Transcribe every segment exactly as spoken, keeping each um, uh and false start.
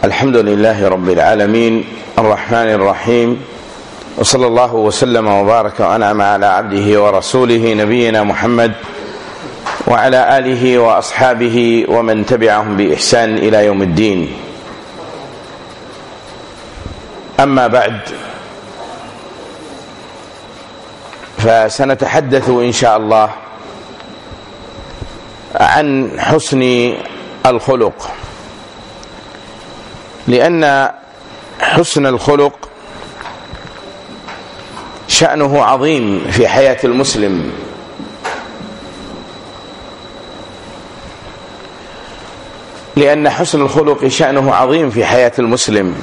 الحمد لله رب العالمين الرحمن الرحيم، وصلى الله وسلم وبارك وأنعم على عبده ورسوله نبينا محمد وعلى آله وأصحابه ومن تبعهم بإحسان إلى يوم الدين. أما بعد، فسنتحدث إن شاء الله عن حسن الخلق، لأن حسن الخلق شأنه عظيم في حياة المسلم، لأن حسن الخلق شأنه عظيم في حياة المسلم،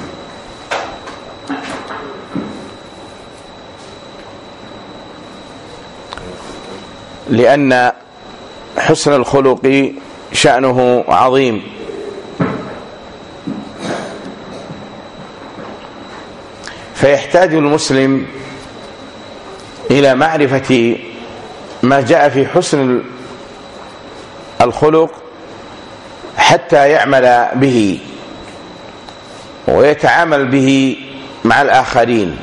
لأن حسن الخلق شأنه عظيم. فيحتاج المسلم إلى معرفة ما جاء في حسن الخلق حتى يعمل به ويتعامل به مع الآخرين.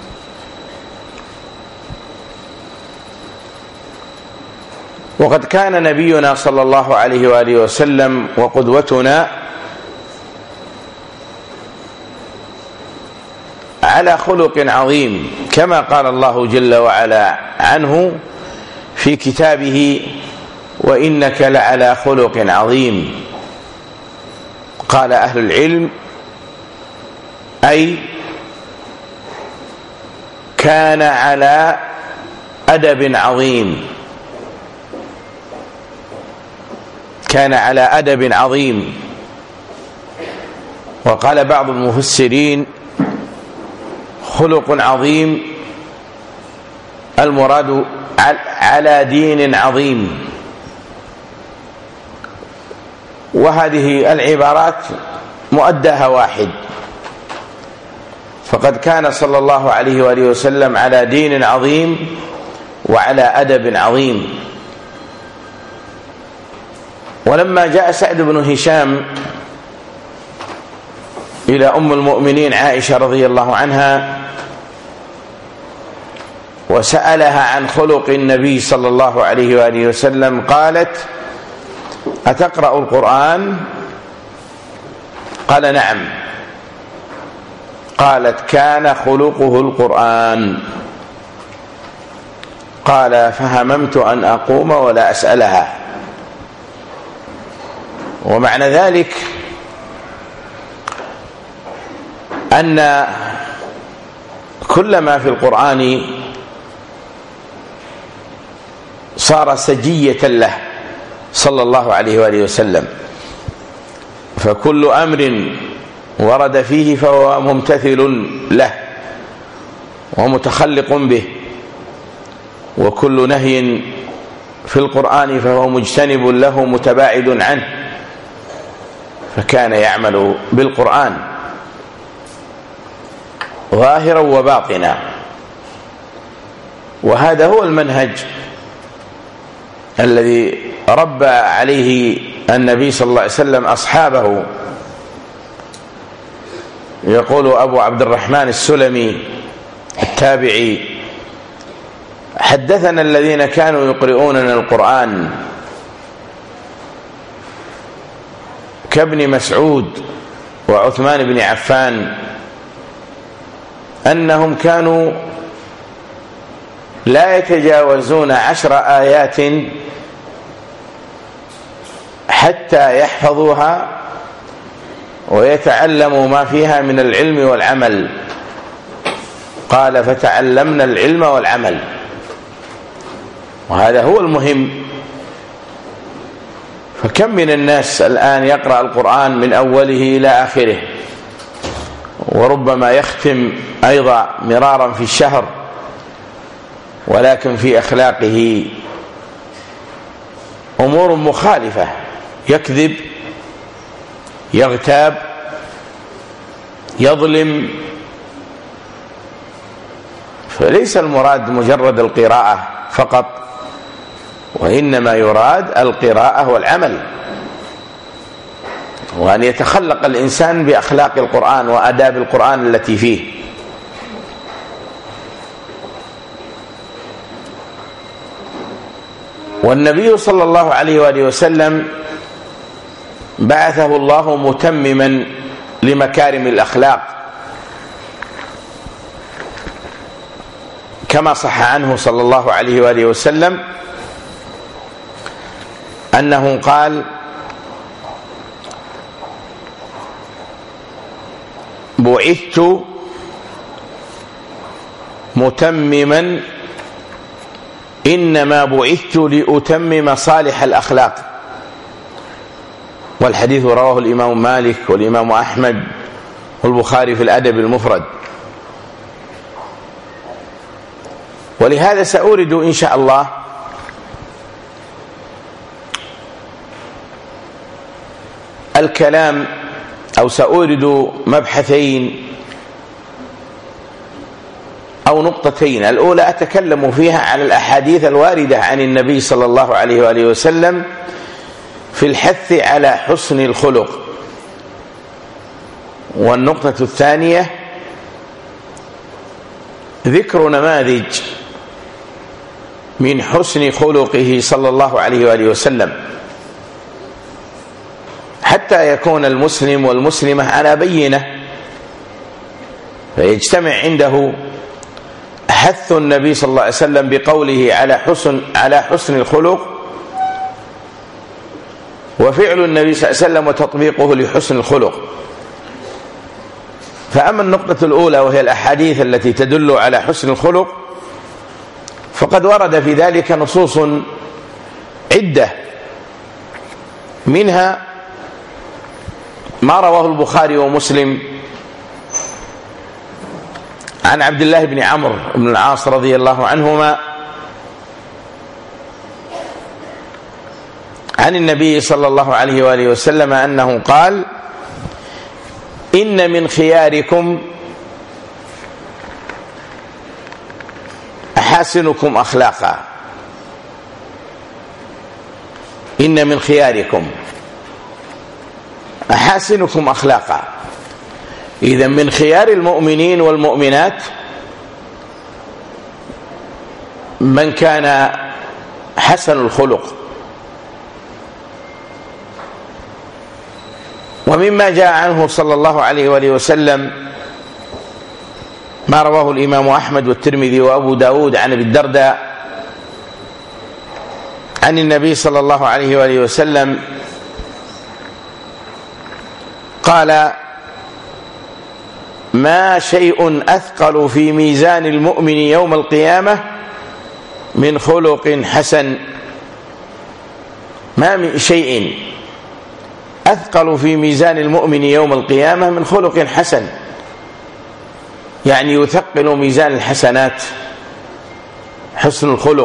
وقد كان نبينا صلى الله عليه وآله وسلم وقدوتنا على خلق عظيم، كما قال الله جل وعلا عنه في كتابه: وإنك لعلى خلق عظيم. قال أهل العلم: أي كان على أدب عظيم، كان على أدب عظيم. وقال بعض المفسرين: خلق عظيم المراد على دين عظيم. وهذه العبارات مؤداها واحد، فقد كان صلى الله عليه وآله وسلم على دين عظيم وعلى أدب عظيم. ولما جاء سعد بن هشام إلى أم المؤمنين عائشة رضي الله عنها وسألها عن خلق النبي صلى الله عليه وآله وسلم، قالت: أتقرأ القرآن؟ قال: نعم. قالت: كان خلقه القرآن. قال: فهممت أن أقوم ولا أسألها. ومعنى ذلك أن كل ما في القرآن صار سجية له صلى الله عليه وآله وسلم، فكل أمر ورد فيه فهو ممتثل له ومتخلق به، وكل نهي في القرآن فهو مجتنب له متباعد عنه، فكان يعمل بالقرآن ظاهرا وباطنا. وهذا هو المنهج الذي ربى عليه النبي صلى الله عليه وسلم أصحابه. يقول أبو عبد الرحمن السلمي التابعي: حدثنا الذين كانوا يقرؤوننا القرآن كابن مسعود وعثمان بن عفان أنهم كانوا لا يتجاوزون عشر آيات حتى يحفظوها ويتعلموا ما فيها من العلم والعمل. قال: فتعلمنا العلم والعمل. وهذا هو المهم. فكم من الناس الآن يقرأ القرآن من أوله إلى آخره، وربما يختم أيضا مرارا في الشهر، ولكن في أخلاقه أمور مخالفة، يكذب، يغتاب، يظلم. فليس المراد مجرد القراءة فقط، وإنما يراد القراءة والعمل. وأن يتخلق الإنسان بأخلاق القرآن وآداب القرآن التي فيه. والنبي صلى الله عليه وآله وسلم بعثه الله متمما لمكارم الأخلاق، كما صح عنه صلى الله عليه وآله وسلم أنه قال: بعثت متمما إنما بعثت لأتمم صالح الأخلاق. والحديث رواه الإمام مالك والإمام أحمد والبخاري في الأدب المفرد. ولهذا سأورد إن شاء الله الكلام أو سأورد مبحثين أو نقطتين. الأولى أتكلم فيها على الأحاديث الواردة عن النبي صلى الله عليه وآله وسلم في الحث على حسن الخلق. والنقطة الثانية ذكر نماذج من حسن خلقه صلى الله عليه وآله وسلم، حتى يكون المسلم والمسلمة على بينة، فيجتمع عنده حث النبي صلى الله عليه وسلم بقوله على حسن على حسن الخلق، وفعل النبي صلى الله عليه وسلم وتطبيقه لحسن الخلق. فأما النقطة الأولى وهي الأحاديث التي تدل على حسن الخلق، فقد ورد في ذلك نصوص عدة، منها ما رواه البخاري ومسلم عن عبد الله بن عمرو بن العاص رضي الله عنهما عن النبي صلى الله عليه وآله وسلم أنه قال: إن من خياركم أحاسنكم أخلاقا. إن من خياركم أحاسنكم أخلاقا. إذا من خيار المؤمنين والمؤمنات من كان حسن الخلق. ومما جاء عنه صلى الله عليه وآله وسلم ما رواه الإمام أحمد والترمذي وأبو داود عن أبي الدرداء عن النبي صلى الله عليه وآله وسلم قال: ما شيء أثقل في ميزان المؤمن يوم القيامة من خلق حسن. ما من شيء أثقل في ميزان المؤمن يوم القيامة من خلق حسن، يعني يثقل ميزان الحسنات حسن الخلق.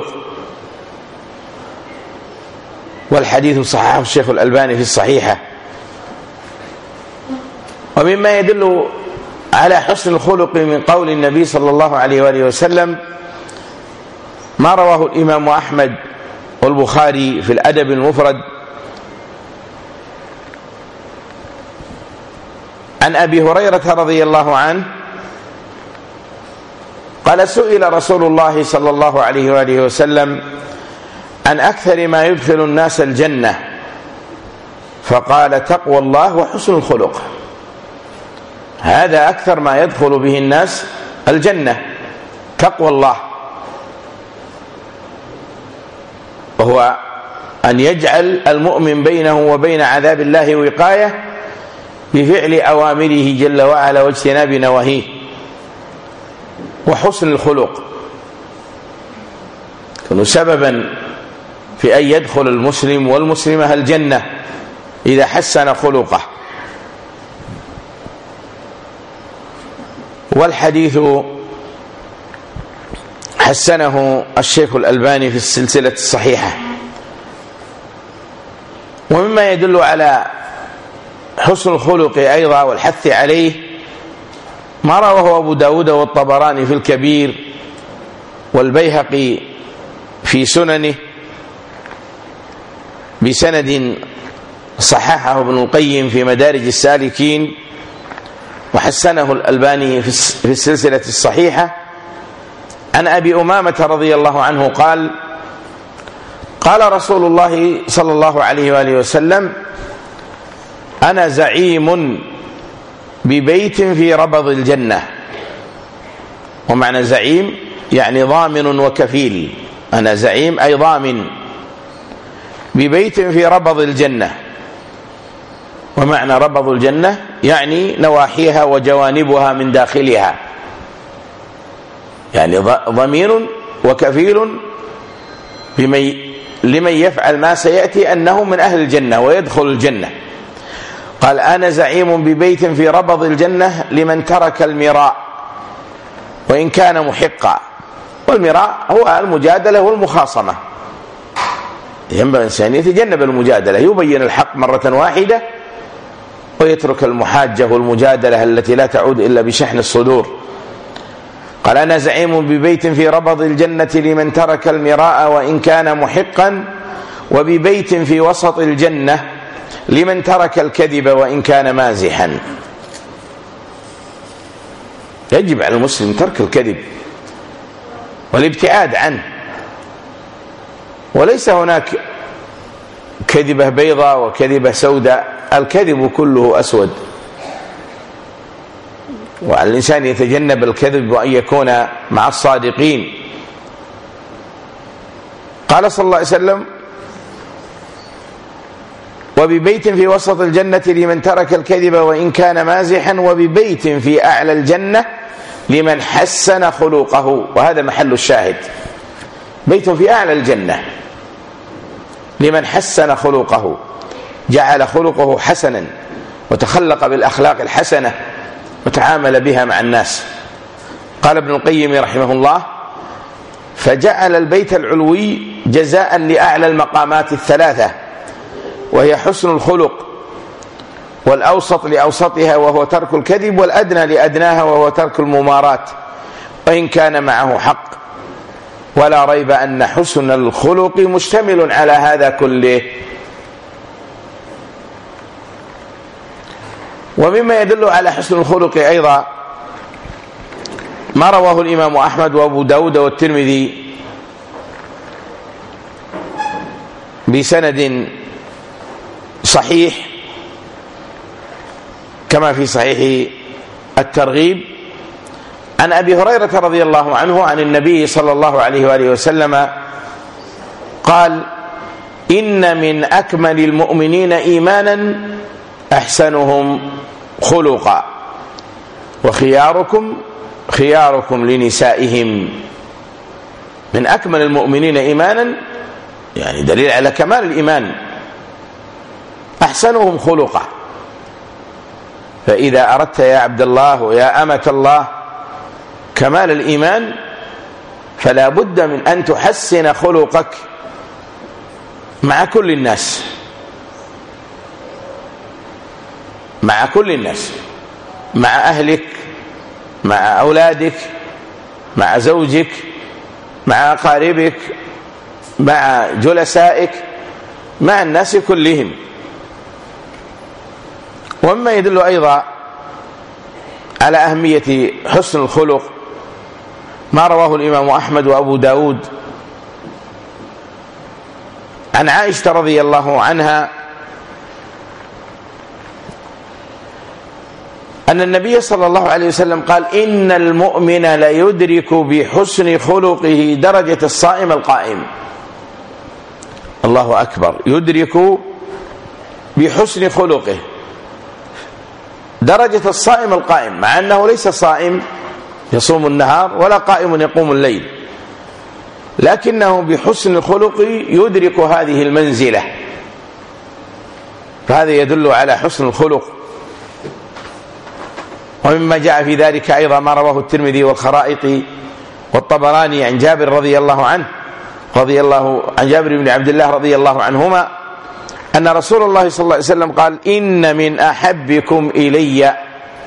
والحديث صححه الشيخ الألباني في الصحيحة. ومما يدل على حسن الخلق من قول النبي صلى الله عليه وآله وسلم ما رواه الإمام أحمد والبخاري في الأدب المفرد عن أبي هريرة رضي الله عنه قال: سئل رسول الله صلى الله عليه وآله وسلم عن أكثر ما يدخل الناس الجنة، فقال: تقوى الله وحسن الخلق. هذا أكثر ما يدخل به الناس الجنة، تقوى الله، وهو أن يجعل المؤمن بينه وبين عذاب الله وقاية بفعل أوامره جل وعلا واجتناب نواهيه. وحسن الخلق يكون سببا في أن يدخل المسلم والمسلمة الجنة إذا حسن خلقه. والحديث حسنه الشيخ الألباني في السلسلة الصحيحة. ومما يدل على حسن الخلق أيضا والحث عليه ما رواه أبو داود والطبراني في الكبير والبيهقي في سننه بسند صححه ابن القيم في مدارج السالكين، وحسنه الألباني في السلسلة الصحيحة، عن أبي أمامة رضي الله عنه قال: قال رسول الله صلى الله عليه وآله وسلم: أنا زعيم ببيت في ربض الجنة. ومعنى زعيم يعني ضامن وكفيل. أنا زعيم أي ضامن ببيت في ربض الجنة. ومعنى ربض الجنة يعني نواحيها وجوانبها من داخلها، يعني ضمير وكفيل بمن لمن يفعل ما سيأتي أنه من أهل الجنة ويدخل الجنة. قال: أنا زعيم ببيت في ربض الجنة لمن ترك المراء وإن كان محقا. والمراء هو المجادلة والمخاصمة، ينبغي الإنسان يتجنب المجادلة، يبين الحق مرة واحدة ويترك المحاجة والمجادلة التي لا تعود إلا بشحن الصدور. قال: أنا زعيم ببيت في ربض الجنة لمن ترك المراء وإن كان محقا، وببيت في وسط الجنة لمن ترك الكذب وإن كان مازحا. يجب على المسلم ترك الكذب والابتعاد عنه، وليس هناك كذبة بيضاء وكذبة سوداء، الكذب كله أسود، وعلى الإنسان يتجنب الكذب وأن يكون مع الصادقين. قال صلى الله عليه وسلم: وببيت في وسط الجنة لمن ترك الكذب وإن كان مازحا، وببيت في أعلى الجنة لمن حسن خلقه. وهذا محل الشاهد، بيت في أعلى الجنة لمن حسن خلقه، جعل خلقه حسنا وتخلق بالأخلاق الحسنة وتعامل بها مع الناس. قال ابن القيم رحمه الله: فجعل البيت العلوي جزاء لأعلى المقامات الثلاثة، وهي حسن الخلق، والأوسط لأوسطها وهو ترك الكذب، والأدنى لأدناها وهو ترك الممارات وإن كان معه حق. ولا ريب أن حسن الخلق مشتمل على هذا كله. ومما يدل على حسن الخلق أيضا ما رواه الإمام أحمد وأبو داود والترمذي بسند صحيح كما في صحيح الترغيب عن أبي هريرة رضي الله عنه عن النبي صلى الله عليه وآله وسلم قال: إن من أكمل المؤمنين إيمانا أحسنهم خلقا، وخياركم خياركم لنسائهم. من أكمل المؤمنين إيمانا يعني دليل على كمال الإيمان، أحسنهم خلقا. فإذا أردت يا عبد الله ويا أمة الله كمال الإيمان فلا بد من أن تحسن خلقك مع كل الناس، مع كل الناس، مع أهلك، مع أولادك، مع زوجك، مع أقاربك، مع جلسائك، مع الناس كلهم. ومما يدل أيضا على أهمية حسن الخلق ما رواه الإمام أحمد وأبو داود عن عائشة رضي الله عنها أن النبي صلى الله عليه وسلم قال: إن المؤمن ليدرك بحسن خلقه درجة الصائم القائم. الله أكبر، يدرك بحسن خلقه درجة الصائم القائم، مع أنه ليس صائم يصوم النهار ولا قائم يقوم الليل، لكنه بحسن خلقه يدرك هذه المنزلة. فهذا يدل على حسن الخلق. ومما جاء في ذلك أيضا ما رواه الترمذي والخرائطي والطبراني عن جابر رضي الله عنه رضي الله عن جابر بن عبد الله رضي الله عنهما أن رسول الله صلى الله عليه وسلم قال: إن من أحبكم إلي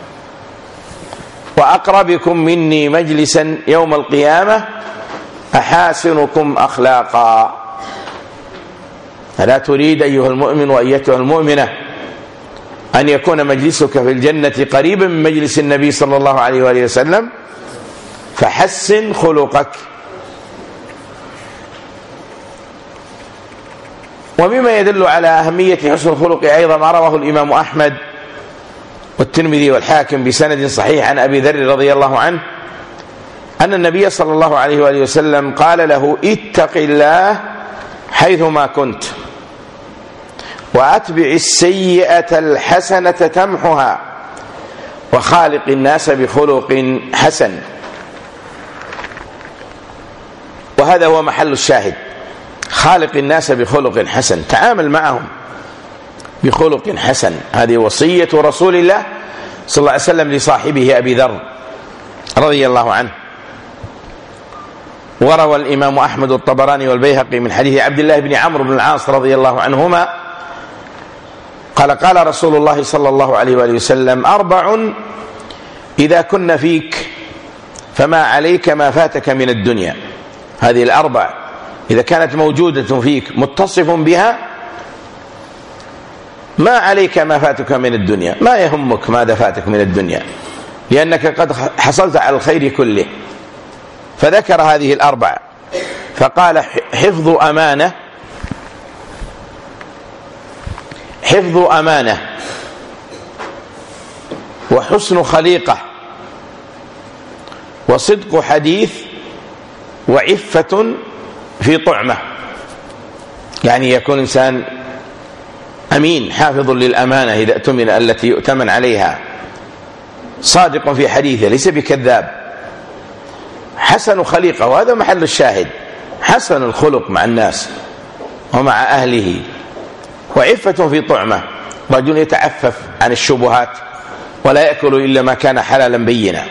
وأقربكم مني مجلسا يوم القيامة أحاسنكم أخلاقا. ألا تريد أيها المؤمن وأيتها المؤمنة أن يكون مجلسك في الجنة قريبا من مجلس النبي صلى الله عليه وآله وسلم فحسن خلقك. ومما يدل على أهمية حسن الخلق أيضا ما رواه الإمام أحمد والترمذي والحاكم بسند صحيح عن أبي ذر رضي الله عنه أن النبي صلى الله عليه وآله وسلم قال له: اتق الله حيثما كنت وأتبع السيئة الحسنة تمحها وخالق الناس بخلق حسن. وهذا هو محل الشاهد، خالق الناس بخلق حسن، تعامل معهم بخلق حسن. هذه وصية رسول الله صلى الله عليه وسلم لصاحبه أبي ذر رضي الله عنه. وروى الإمام أحمد والطبراني والبيهقي من حديث عبد الله بن عمرو بن العاص رضي الله عنهما قال: قال رسول الله صلى الله عليه وآله وسلم: أربع إذا كن فيك فما عليك ما فاتك من الدنيا. هذه الأربع إذا كانت موجودة فيك متصف بها ما عليك ما فاتك من الدنيا، ما يهمك ماذا فاتك من الدنيا لأنك قد حصلت على الخير كله. فذكر هذه الأربع فقال: حفظ أمانة حفظ أمانة وحسن خليقة وصدق حديث وعفة في طعمة. يعني يكون إنسان أمين حافظ للأمانة إذا اؤتمن التي يؤتمن عليها، صادق في حديثه ليس بكذاب، حسن خليقة، وهذا محل الشاهد، حسن الخلق مع الناس ومع أهله، وعفة في طعمة، رجل يتعفف عن الشبهات ولا يأكل إلا ما كان حلالا بينا.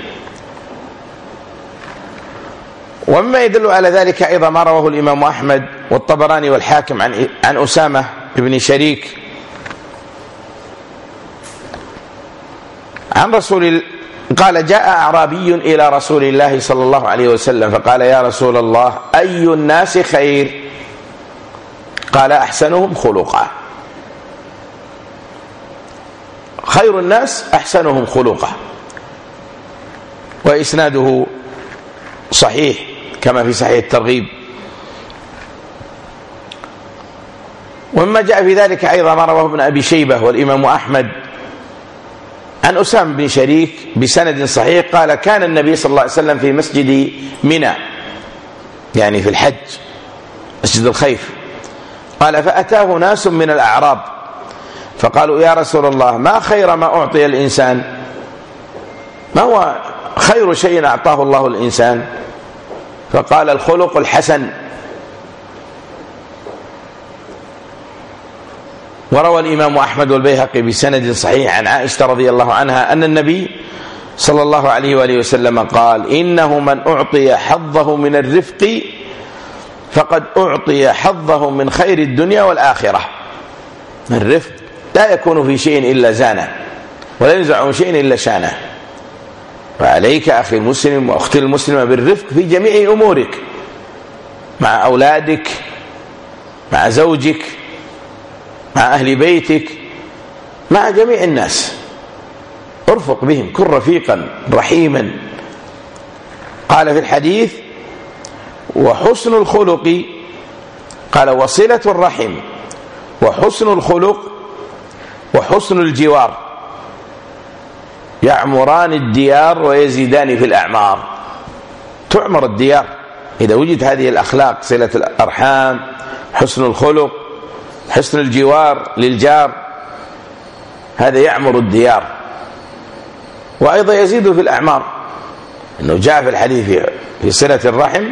ومما يدل على ذلك أيضا ما رواه الإمام أحمد والطبراني والحاكم عن عن أسامة بن شريك عن رسول قال: جاء أعرابي إلى رسول الله صلى الله عليه وسلم فقال: يا رسول الله، أي الناس خير؟ قال: أحسنهم خلقا. خير الناس أحسنهم خلقا. وإسناده صحيح كما في صحيح الترغيب. ومما جاء في ذلك أيضا ما رواه ابن أبي شيبة والإمام أحمد عن أسامة بن شريك بسند صحيح قال: كان النبي صلى الله عليه وسلم في مسجد منى، يعني في الحج، مسجد الخيف، قال: فأتاه ناس من الأعراب فقالوا: يا رسول الله، ما خير ما أعطي الإنسان؟ ما هو خير شيء أعطاه الله الإنسان؟ فقال: الخلق الحسن. وروى الإمام أحمد والبيهقي بسند صحيح عن عائشة رضي الله عنها أن النبي صلى الله عليه وآله وسلم قال: إنه من أعطي حظه من الرفق فقد أعطي حظه من خير الدنيا والآخرة. الرفق لا يكون في شيء إلا زانه، ولا ينزع من شيء إلا شانه. فعليك أخي المسلم وأختي المسلمة بالرفق في جميع أمورك، مع أولادك، مع زوجك، مع أهل بيتك، مع جميع الناس. ارفق بهم، كن رفيقا رحيما. قال في الحديث: وحسن الخلق، قال: وصلة الرحم وحسن الخلق وحسن الجوار يعمران الديار ويزيدان في الأعمار. تعمر الديار إذا وجد هذه الأخلاق، صلة الأرحام، حسن الخلق، حسن الجوار للجار، هذا يعمر الديار. وأيضا يزيد في الأعمار، إنه جاء في الحديث في صلة الرحم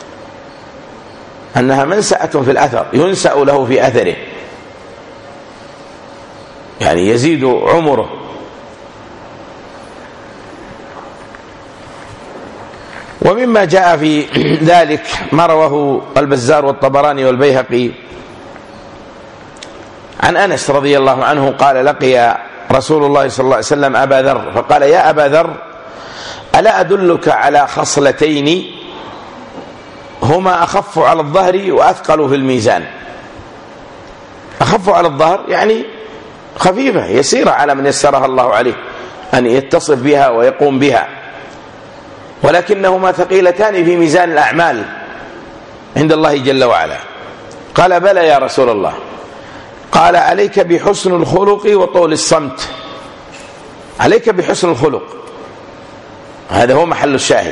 أنها منسأة في الأثر، ينسأ له في أثره، يعني يزيد عمره. ومما جاء في ذلك ما رواه البزار والطبراني والبيهقي عن أنس رضي الله عنه قال: لقي رسول الله صلى الله عليه وسلم أبا ذر فقال: يا أبا ذر، ألا أدلك على خصلتين هما أخف على الظهر وأثقل في الميزان؟ أخف على الظهر يعني خفيفة يسيرة على من يسرها الله عليه أن يتصف بها ويقوم بها، ولكنهما ثقيلتان في ميزان الأعمال عند الله جل وعلا. قال بلى يا رسول الله. قال عليك بحسن الخلق وطول الصمت. عليك بحسن الخلق، هذا هو محل الشاهد،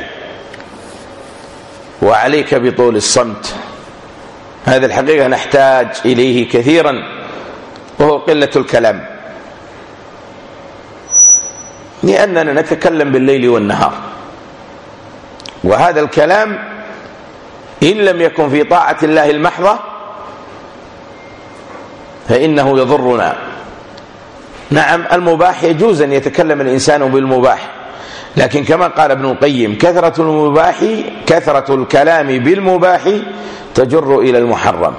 وعليك بطول الصمت، هذا الحقيقة نحتاج إليه كثيرا، وهو قلة الكلام، لأننا نتكلم بالليل والنهار، وهذا الكلام إن لم يكن في طاعة الله المحضة فإنه يضرنا. نعم المباح يجوز أن يتكلم الإنسان بالمباح، لكن كما قال ابن القيم كثرة المباح كثرة الكلام بالمباح تجر إلى المحرم.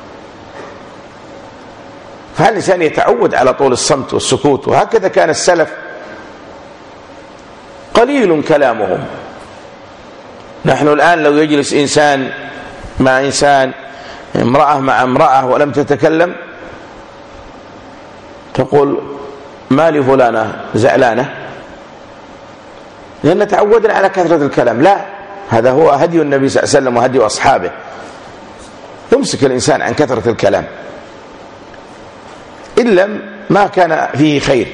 فالإنسان يتعود على طول الصمت والسكوت، وهكذا كان السلف قليل كلامهم. نحن الآن لو يجلس إنسان مع إنسان، امرأة مع امرأة ولم تتكلم، تقول ما لي فلانة زعلانة، لأن تعودنا على كثرة الكلام. لا، هذا هو هدي النبي صلى الله عليه وسلم وهدي أصحابه، يمسك الإنسان عن كثرة الكلام إن لم ما كان فيه خير.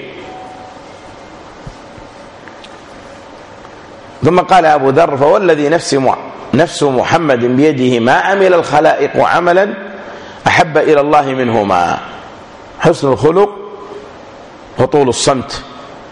ثم قال أبو ذر فوالذي نفس نفس محمد بيده ما عمل الخلائق عملا أحب إلى الله منهما حسن الخلق وطول الصمت.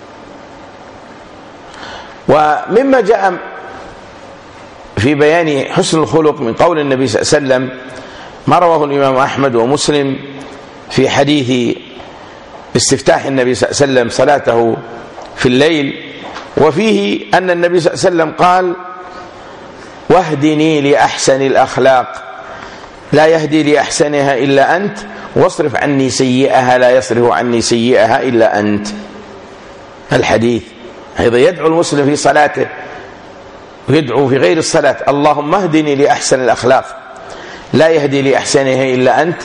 ومما جاء في بيان حسن الخلق من قول النبي صلى الله عليه وسلم ما رواه الإمام أحمد ومسلم في حديث استفتاح النبي صلى الله عليه وسلم صلاته في الليل، وفيه أن النبي صلى الله عليه وسلم قال واهدني لأحسن الأخلاق لا يهدي لأحسنها إلا أنت، واصرف عني سيئها لا يصرف عني سيئها إلا أنت. الحديث أيضا يدعو المسلم في صلاته ويدعو في غير الصلاة اللهم اهدني لأحسن الأخلاق لا يهدي لأحسنها إلا أنت،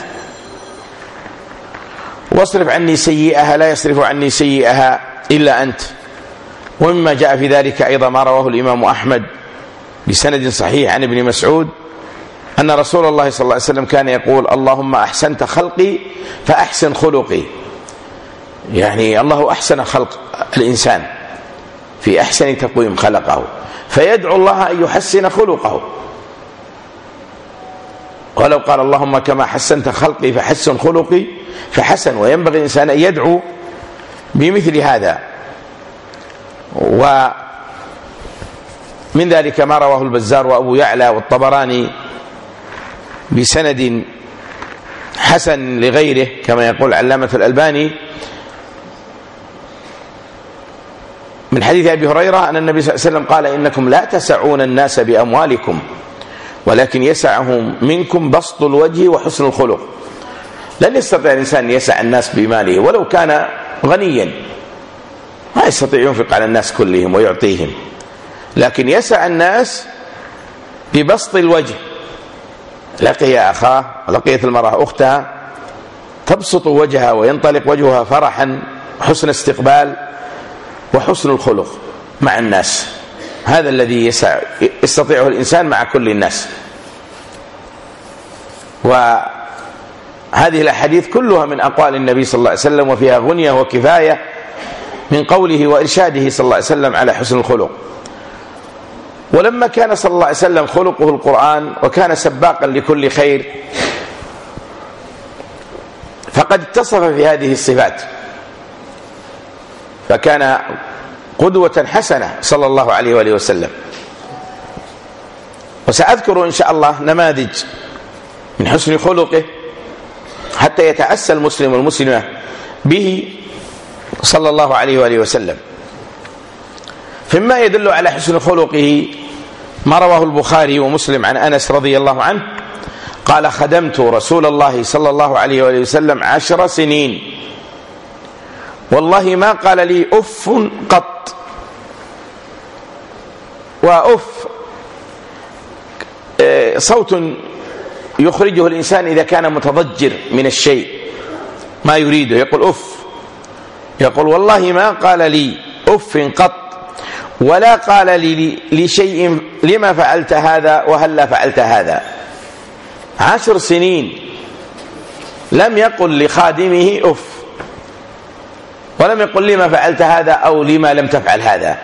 واصرف عني سيئها لا يصرف عني سيئها إلا أنت. ومما جاء في ذلك أيضا ما رواه الإمام أحمد بسند صحيح عن ابن مسعود أن رسول الله صلى الله عليه وسلم كان يقول اللهم أحسنت خلقي فأحسن خلقي، يعني الله أحسن خلق الإنسان في أحسن تقويم خلقه، فيدعو الله أن يحسن خلقه. ولو قال اللهم كما حسنت خلقي فحسن خلقي فحسن، وينبغي الإنسان أن يدعو بمثل هذا. ومن ذلك ما رواه البزار وأبو يعلى والطبراني بسند حسن لغيره كما يقول علامة الألباني من حديث أبي هريرة أن النبي صلى الله عليه وسلم قال إنكم لا تسعون الناس بأموالكم ولكن يسعهم منكم بسط الوجه وحسن الخلق. لن يستطيع الإنسان يسع الناس بماله ولو كان غنيا، ما يستطيع ينفق على الناس كلهم ويعطيهم، لكن يسع الناس ببسط الوجه. لقي أخاه ولقيت المرأة أختها تبسط وجهها وينطلق وجهها فرحا، حسن استقبال وحسن الخلق مع الناس، هذا الذي يسع يستطيعه الإنسان مع كل الناس. وهذه الأحاديث كلها من أقوال النبي صلى الله عليه وسلم، وفيها غنية وكفاية من قوله وإرشاده صلى الله عليه وسلم على حسن الخلق. ولما كان صلى الله عليه وسلم خلقه القرآن وكان سباقا لكل خير، فقد اتصف في هذه الصفات، فكان قدوة حسنة صلى الله عليه وآله وسلم. وسأذكر إن شاء الله نماذج من حسن خلقه حتى يتأسى المسلم والمسلمة به صلى الله عليه وآله وسلم. فيما يدل على حسن خلقه ما رواه البخاري ومسلم عن أنس رضي الله عنه قال خدمت رسول الله صلى الله عليه وآله وسلم عشر سنين والله ما قال لي أف قط. وأف صوت يخرجه الإنسان إذا كان متضجر من الشيء ما يريده، يقول أف، يقول والله ما قال لي أف قط، ولا قال لي لشيء لما فعلت هذا وهلا فعلت هذا. عشر سنين لم يقل لخادمه أف، ولم يقل لما فعلت هذا أو لما لم تفعل هذا،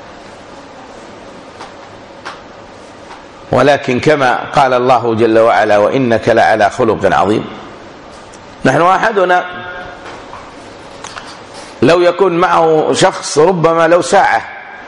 ولكن كما قال الله جل وعلا وإنك لعلى خلق عظيم. نحن أحدنا لو يكون معه شخص ربما لو ساعة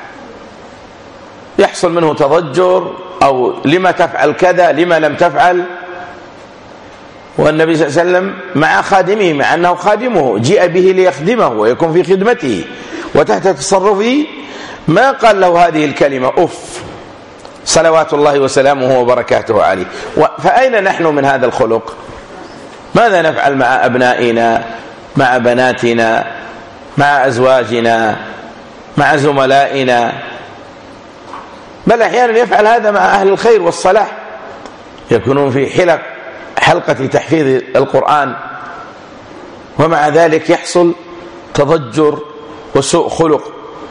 يحصل منه تضجر أو لما تفعل كذا لما لم تفعل، والنبي صلى الله عليه وسلم مع خادمه، مع أنه خادمه جيء به ليخدمه ويكون في خدمته وتحت تصرفه، ما قال له هذه الكلمة أف صلوات الله وسلامه وبركاته عليه. فأين نحن من هذا الخلق؟ ماذا نفعل مع أبنائنا، مع بناتنا، مع أزواجنا، مع زملائنا؟ بل أحيانا يفعل هذا مع أهل الخير والصلاح، يكونون في حلق حلقة تحفيظ القرآن، ومع ذلك يحصل تضجر وسوء خلق.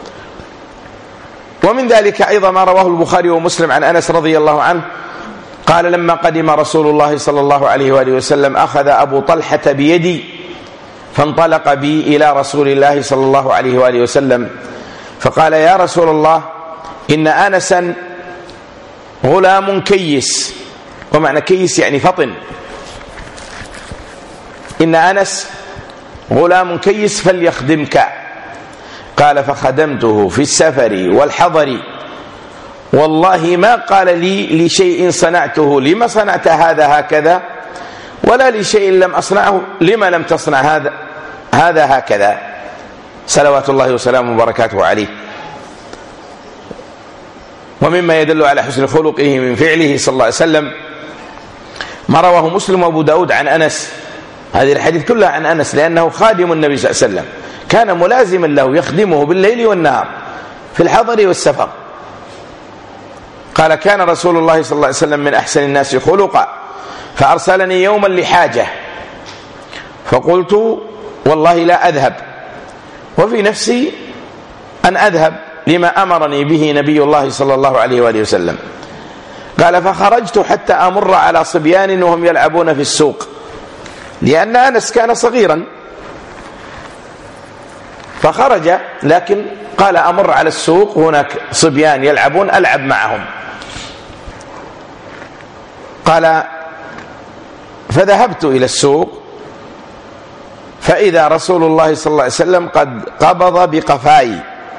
ومن ذلك أيضا ما رواه البخاري ومسلم عن أنس رضي الله عنه قال لما قدم رسول الله صلى الله عليه وآله وسلم أخذ أبو طلحة بيدي فانطلق بي إلى رسول الله صلى الله عليه وآله وسلم فقال يا رسول الله إن أنسا غلام كيس، ومعنى كيس يعني فطن، إن أنس غلام كيس فليخدمك. قال فخدمته في السفر والحضر، والله ما قال لي لشيء صنعته لما صنعت هذا هكذا، ولا لشيء لم أصنعه لما لم تصنع هذا هذا هكذا، صلوات الله وسلامه وبركاته عليه. ومما يدل على حسن خلقه من فعله صلى الله عليه وسلم ما رواه مسلم وابو داود عن أنس، هذه الحديث كلها عن أنس، لأنه خادم النبي صلى الله عليه وسلم، كان ملازما له يخدمه بالليل والنهار في الحضر والسفر. قال كان رسول الله صلى الله عليه وسلم من أحسن الناس خلقا، فأرسلني يوما لحاجة فقلت والله لا أذهب، وفي نفسي أن أذهب لما أمرني به نبي الله صلى الله عليه وآله وسلم. قال فخرجت حتى أمر على صبيان وهم يلعبون في السوق، لأن أنس كان صغيرا فخرج، لكن قال أمر على السوق هناك صبيان يلعبون ألعب معهم. قال فذهبت إلى السوق فإذا رسول الله صلى الله عليه وسلم قد قبض بقفاي،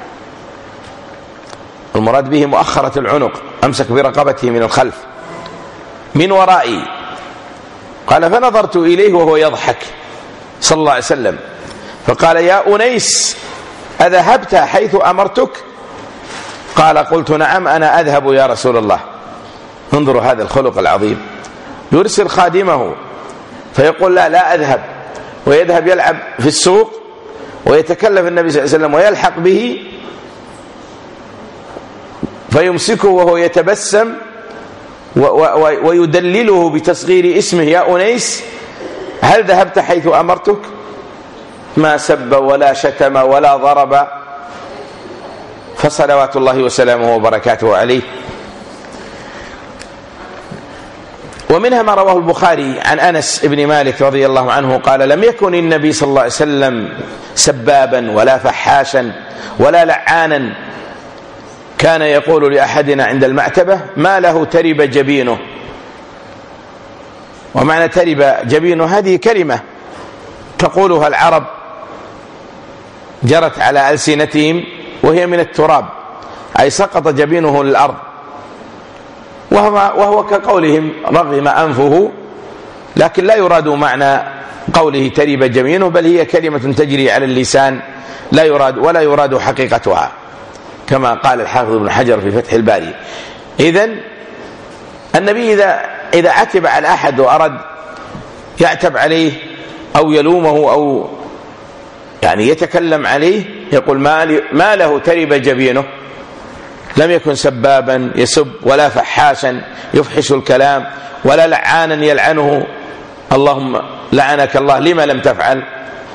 المراد به مؤخرة العنق، أمسك برقبته من الخلف من ورائي. قال فنظرت إليه وهو يضحك صلى الله عليه وسلم، فقال يا أنيس أذهبت حيث أمرتك؟ قال قلت نعم أنا أذهب يا رسول الله. انظروا هذا الخلق العظيم، يرسل خادمه فيقول لا لا أذهب، ويذهب يلعب في السوق ويتكلف النبي صلى الله عليه وسلم ويلحق به فيمسكه وهو يتبسم ويدلله بتصغير اسمه يا أنيس هل ذهبت حيث أمرتك؟ ما سب ولا شتم ولا ضرب، فصلوات الله وسلامه وبركاته عليه. ومنها ما رواه البخاري عن أنس بن مالك رضي الله عنه قال لم يكن النبي صلى الله عليه وسلم سبابا ولا فحاشا ولا لعانا، كان يقول لأحدنا عند المعتبة ما له ترب جبينه. ومعنى ترب جبينه هذه كلمة تقولها العرب جرت على ألسنتهم وهي من التراب، أي سقط جبينه للأرض، وهو كقولهم رغم أنفه، لكن لا يراد معنى قوله ترب جبينه، بل هي كلمة تجري على اللسان لا يراد ولا يراد حقيقتها، كما قال الحافظ ابن حجر في فتح الباري. إذن النبي إذا إذا عتب على أحد وأراد يعتب عليه أو يلومه أو يعني يتكلم عليه يقول ما له ترب جبينه، لم يكن سبابا يسب ولا فحاشا يفحش الكلام ولا لعانا يلعنه اللهم لعنك الله لما لم تفعل،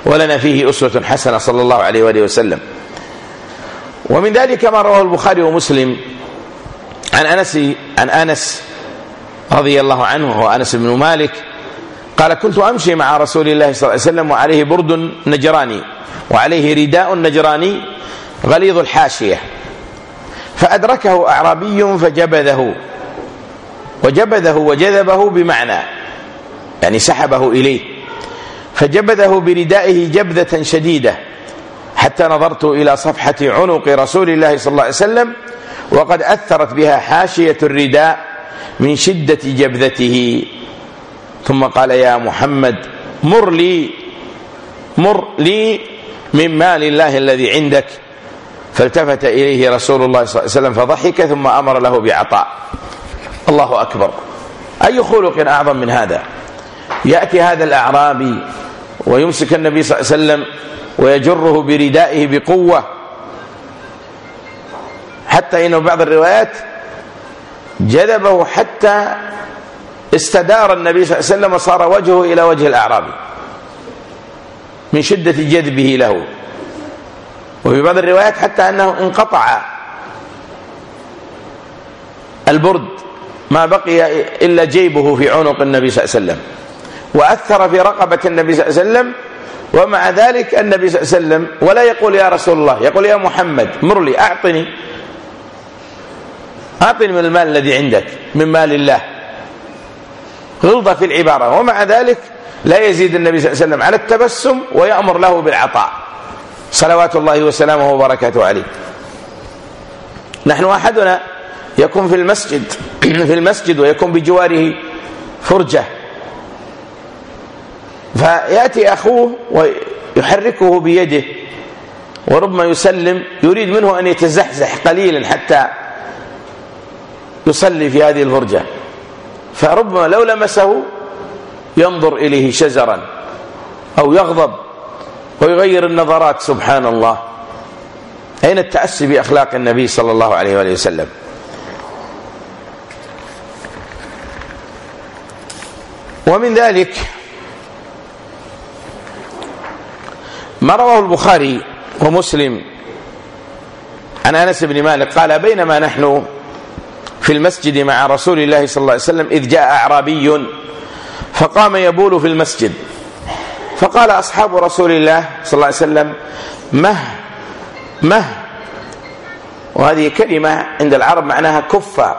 ولنا فيه أسوة حسنة صلى الله عليه وآله وسلم. ومن ذلك ما رواه البخاري ومسلم عن أنس عن أنس رضي الله عنه وهو أنس بن مالك قال: كنت أمشي مع رسول الله صلى الله عليه وسلم وعليه برد نجراني وعليه رداء نجراني غليظ الحاشية، فأدركه أعرابي فجبذه، وجبذه وجذبه بمعنى يعني سحبه إليه، فجبذه بردائه جبذة شديدة حتى نظرت إلى صفحة عنق رسول الله صلى الله عليه وسلم وقد أثرت بها حاشية الرداء من شدة جبذته، ثم قال: يا محمد مر لي مر لي من مال الله الذي عندك. فالتفت إليه رسول الله صلى الله عليه وسلم فضحك ثم أمر له بعطاء. الله أكبر، أي خلق أعظم من هذا؟ يأتي هذا الأعرابي ويمسك النبي صلى الله عليه وسلم ويجره بردائه بقوة، حتى إنه بعض الروايات جذبه حتى استدار النبي صلى الله عليه وسلم وصار وجهه إلى وجه الأعرابي من شدة جذبه له. وفي بعض الروايات حتى أنه انقطع البرد، ما بقي إلا جيبه في عنق النبي صلى الله عليه وسلم، وأثر في رقبة النبي صلى الله عليه وسلم. ومع ذلك النبي صلى الله عليه وسلم ولا يقول يا رسول الله، يقول: يا محمد مر لي، أعطني أعطني من المال الذي عندك من مال الله. غلظة في العبارة، ومع ذلك لا يزيد النبي صلى الله عليه وسلم على التبسم ويأمر له بالعطاء صلوات الله وسلامه وبركاته عليه. نحن أحدنا يكون في المسجد في المسجد ويكون بجواره فرجة، فيأتي أخوه ويحركه بيده وربما يسلم، يريد منه أن يتزحزح قليلا حتى يصلي في هذه الفرجة، فربما لو لمسه ينظر إليه شزرا أو يغضب ويغير النظرات. سبحان الله، أين التأسي بأخلاق النبي صلى الله عليه وآله وسلم؟ ومن ذلك ما رواه البخاري ومسلم عن أنس بن مالك قال: بينما نحن في المسجد مع رسول الله صلى الله عليه وسلم إذ جاء أعرابي فقام يبول في المسجد، فقال أصحاب رسول الله صلى الله عليه وسلم: مه مه وهذه كلمة عند العرب معناها كف،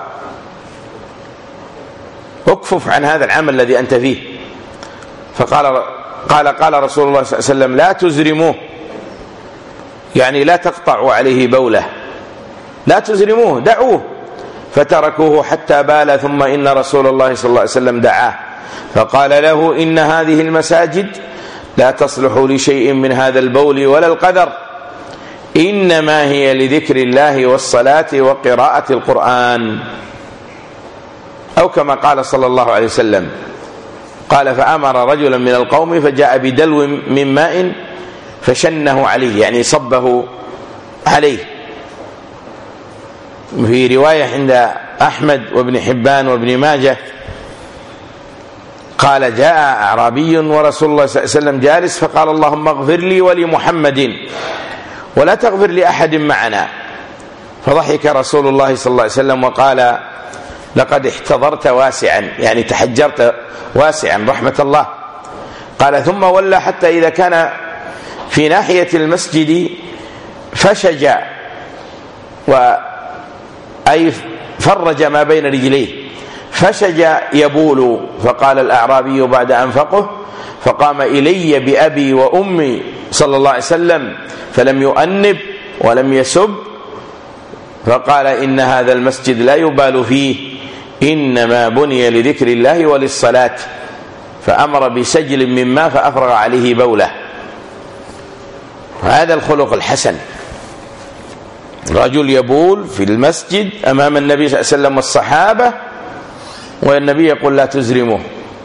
اكفف عن هذا العمل الذي أنت فيه. فقال قال قال رسول الله صلى الله عليه وسلم: لا تزرموه، يعني لا تقطعوا عليه بوله، لا تزرموه، دعوه. فتركوه حتى بال، ثم إن رسول الله صلى الله عليه وسلم دعاه فقال له: إن هذه المساجد لا تصلح لشيء من هذا البول ولا القدر، إنما هي لذكر الله والصلاة وقراءة القرآن، أو كما قال صلى الله عليه وسلم. قال: فأمر رجلا من القوم فجاء بدلو من ماء فشنه عليه، يعني صبه عليه. في رواية عند أحمد وابن حبان وابن ماجه قال: جاء أعرابي ورسول الله صلى الله عليه وسلم جالس فقال: اللهم اغفر لي ولمحمد ولا تغفر لأحد معنا. فضحك رسول الله صلى الله عليه وسلم وقال: لقد احتضرت واسعا، يعني تحجرت واسعا رحمة الله. قال: ثم ولى حتى إذا كان في ناحية المسجد فشج، و أي فرج ما بين رجليه، فشج يبول. فقال الأعرابي بعد أن فقه: فقام إلي بأبي وأمي صلى الله عليه وسلم فلم يؤنب ولم يسب، فقال: إن هذا المسجد لا يبال فيه، إنما بني لذكر الله وللصلاة. فأمر بسجل من ماء فأفرغ عليه بوله. هذا الخلق الحسن، رجل يبول في المسجد أمام النبي صلى الله عليه وسلم والصحابة، والنبي يقول: لا تزرموه،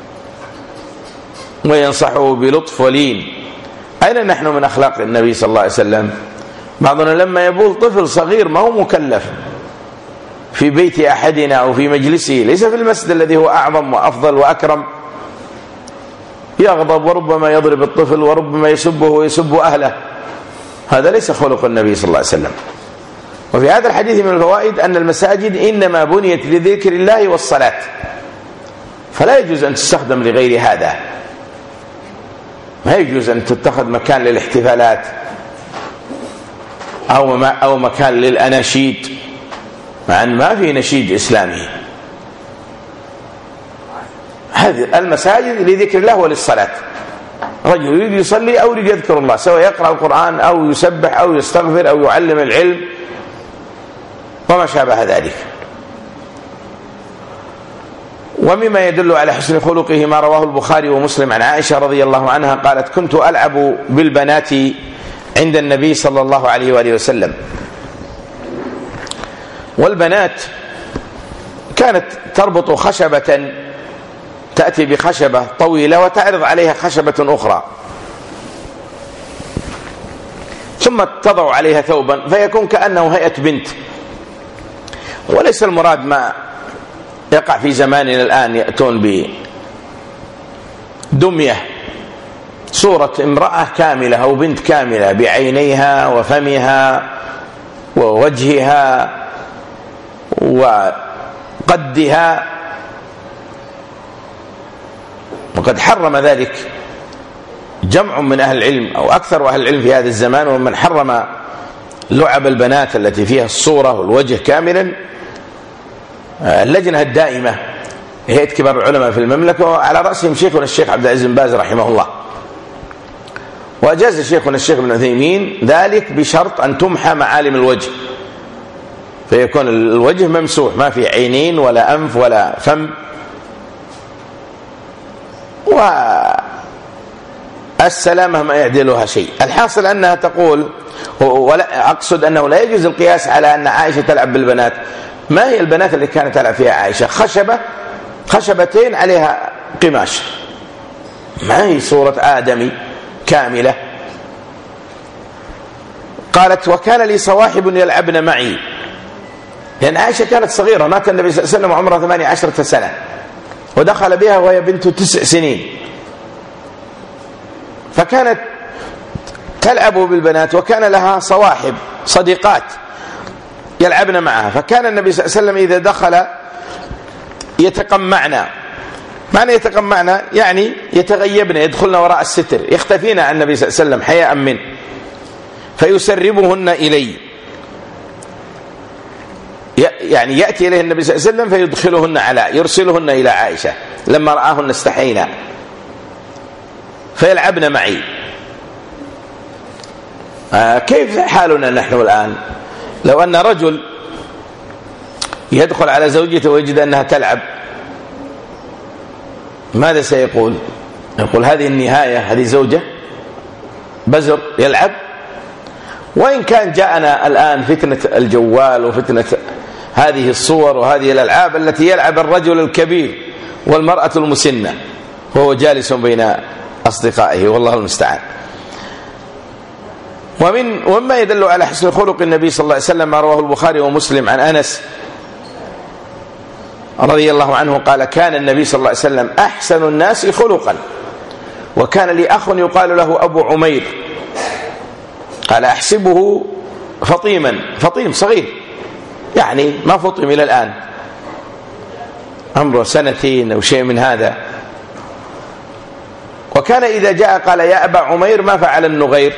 وينصحه بلطف ولين. أين نحن من أخلاق النبي صلى الله عليه وسلم؟ بعضنا لما يبول طفل صغير ما هو مكلف في بيت أحدنا أو في مجلسه، ليس في المسجد الذي هو أعظم وأفضل وأكرم، يغضب وربما يضرب الطفل وربما يسبه ويسب أهله. هذا ليس خلق النبي صلى الله عليه وسلم. وفي هذا الحديث من الفوائد أن المساجد إنما بنيت لذكر الله والصلاة، فلا يجوز أن تستخدم لغير هذا. ما يجوز أن تتخذ مكان للاحتفالات أو أو مكان للأناشيد، مع أن ما في نشيد إسلامي. هذه المساجد لذكر الله وللصلاة. رجل يريد يصلي أو يريد يذكر الله، سواء يقرأ القرآن أو يسبح أو يستغفر أو يعلم العلم وما شابه ذلك. ومما يدل على حسن خلقه ما رواه البخاري ومسلم عن عائشة رضي الله عنها قالت: كنت ألعب بالبنات عند النبي صلى الله عليه وآله وسلم. والبنات كانت تربط خشبة، تأتي بخشبة طويلة وتعرض عليها خشبة أخرى، ثم تضع عليها ثوبا فيكون كأنه هيئة بنت. وليس المراد ما يقع في زماننا الآن، يأتون بدمية صورة امرأة كاملة أو بنت كاملة بعينيها وفمها ووجهها وقدها، وقد حرم ذلك جمع من أهل العلم أو أكثر أهل العلم في هذا الزمان. ومن حرم لعب البنات التي فيها الصورة والوجه كاملا اللجنة الدائمة، هيئة كبار العلماء في المملكة، وعلى رأسهم شيخنا الشيخ عبد العزيز بن باز رحمه الله. وأجاز شيخنا الشيخ ابن عثيمين ذلك بشرط أن تمحى معالم الوجه، فيكون الوجه ممسوح، ما في عينين ولا أنف ولا فم. والسلامة ما يعدلها شيء. الحاصل أنها تقول، ولا أقصد أنه لا يجوز القياس على أن عائشة تلعب بالبنات. ما هي البنات اللي كانت تلعب فيها عائشة؟ خشبة، خشبتين عليها قماش، ما هي صورة آدمي كاملة. قالت: وكان لي صواحب يلعبن معي، لأن عائشة كانت صغيرة، مات النبي صلى الله عليه وسلم عمرها ثمانية عشرة سنة، ودخل بها وهي بنت تسع سنين، فكانت تلعب بالبنات، وكان لها صواحب صديقات يلعبن معها. فكان النبي صلى الله عليه وسلم إذا دخل يتقمعن. معنى يتقمعن يعني يتغيبن، يدخلن وراء الستر، يختفين عن النبي صلى الله عليه وسلم حياء منه، فيسربهن إليه، يعني يأتي إليه النبي صلى الله عليه وسلم فيدخلهن على يرسلهن إلى عائشة لما رآهن استحينا فيلعبن معي. آه كيف حالنا نحن الآن؟ لو أن رجل يدخل على زوجته ويجد أنها تلعب، ماذا سيقول؟ يقول: هذه النهاية، هذه زوجة بزر يلعب. وإن كان جاءنا الآن فتنة الجوال وفتنة هذه الصور وهذه الألعاب التي يلعب الرجل الكبير والمرأة المسنة وهو جالس بين أصدقائه، والله المستعان. ومن وما يدل على حسن خلق النبي صلى الله عليه وسلم ما رواه البخاري ومسلم عن أنس رضي الله عنه قال: كان النبي صلى الله عليه وسلم أحسن الناس خلقا، وكان لي أخ يقال له أبو عمير، قال: أحسبه فطيما، فطيم صغير يعني ما فطم إلى الآن، عمره سنتين أو شيء من هذا. وكان إذا جاء قال: يا أبا عمير ما فعل النغير؟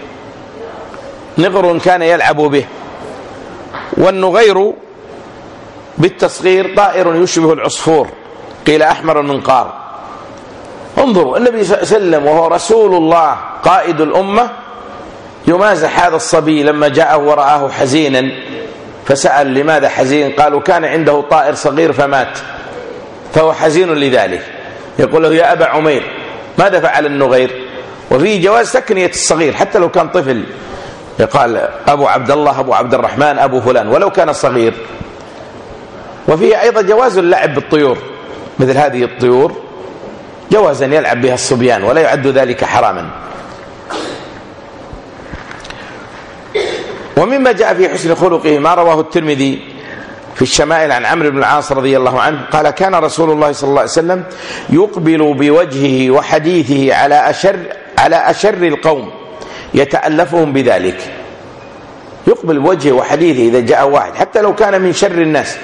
نغر كان يلعب به، والنغير بالتصغير طائر يشبه العصفور، قيل أحمر المنقار. انظروا النبي صلى الله عليه وسلم وهو رسول الله قائد الأمة يمازح هذا الصبي لما جاءه ورآه حزينا، فسأل: لماذا حزين؟ قالوا: كان عنده طائر صغير فمات فهو حزين لذلك. يقول له: يا أبا عمير ماذا فعل النغير؟ وفيه جواز تكنية الصغير حتى لو كان طفل، يقال أبو عبد الله، أبو عبد الرحمن، أبو فلان، ولو كان صغير. وفيه أيضا جواز اللعب بالطيور، مثل هذه الطيور جوازا يلعب بها الصبيان ولا يعد ذلك حراما. ومما جاء في حسن خلقه ما رواه الترمذي في الشمائل عن عمرو بن العاص رضي الله عنه قال كان رسول الله صلى الله عليه وسلم يقبل بوجهه وحديثه على أشر, على أشر القوم يتألفهم بذلك. يقبل بوجهه وحديثه إذا جاء واحد حتى لو كان من شر الناس،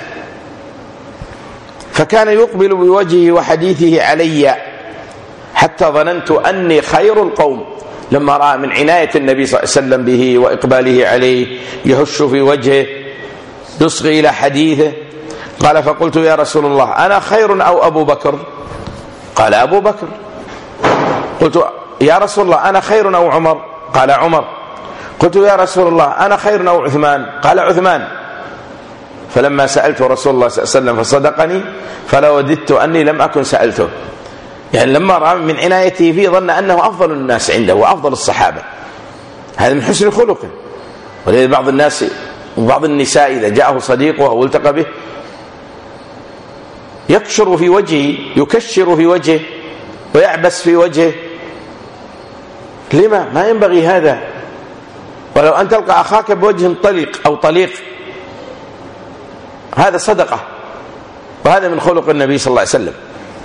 فكان يقبل بوجهه وحديثه علي حتى ظننت أني خير القوم، لما رأى من عناية النبي صلى الله عليه وسلم به وإقباله عليه يهش في وجهه يصغي إلى حديثه. قال فقلت يا رسول الله أنا خير أو أبو بكر؟ قال أبو بكر. قلت يا رسول الله أنا خير أو عمر؟ قال عمر. قلت يا رسول الله أنا خير أو عثمان؟ قال عثمان. فلما سألت رسول الله صلى الله عليه وسلم فصدقني فلوددت أني لم أكن سألته، يعني لما رأى من عنايته فيه ظن أنه أفضل الناس عنده وأفضل الصحابة. هذا من حسن خلقه. ولذلك بعض الناس وبعض النساء إذا جاءه صديقه أو التقى به يكشر في وجهه، يكشر في وجهه ويعبس في وجهه. لما؟ ما ينبغي هذا. ولو أن تلقى أخاك بوجه طليق أو طليق هذا صدقة، وهذا من خلق النبي صلى الله عليه وسلم.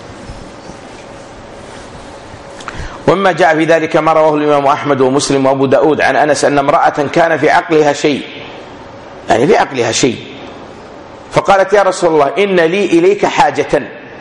ومما جاء في ذلك ما رواه الإمام أحمد ومسلم وأبو داود عن أنس أن امرأة كان في عقلها شيء، يعني في عقلها شيء، فقالت يا رسول الله إن لي إليك حاجة،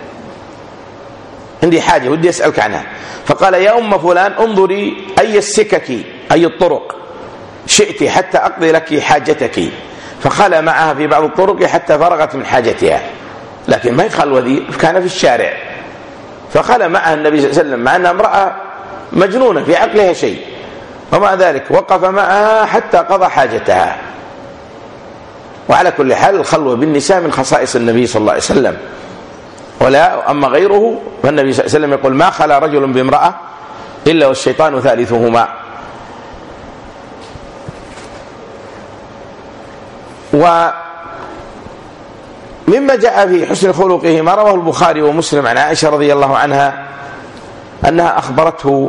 عندي حاجة ودي أسألك عنها. فقال يا أم فلان انظري أي السكك أي الطرق شئت حتى أقضي لك حاجتك. فخلى معها في بعض الطرق حتى فرغت من حاجتها، لكن ما يخلو ذي، كان في الشارع. فخلى معها النبي صلى الله عليه وسلم مع أنها امرأة مجنونة في عقلها شيء، ومع ذلك وقف معها حتى قضى حاجتها. وعلى كل حال الخلوة بالنساء من خصائص النبي صلى الله عليه وسلم. ولا أما غيره فالنبي صلى الله عليه وسلم يقول ما خلا رجل بامرأة إلا والشيطان ثالثهما. ومما جاء في حسن خلقه ما رواه البخاري ومسلم عن عائشة رضي الله عنها أنها أخبرته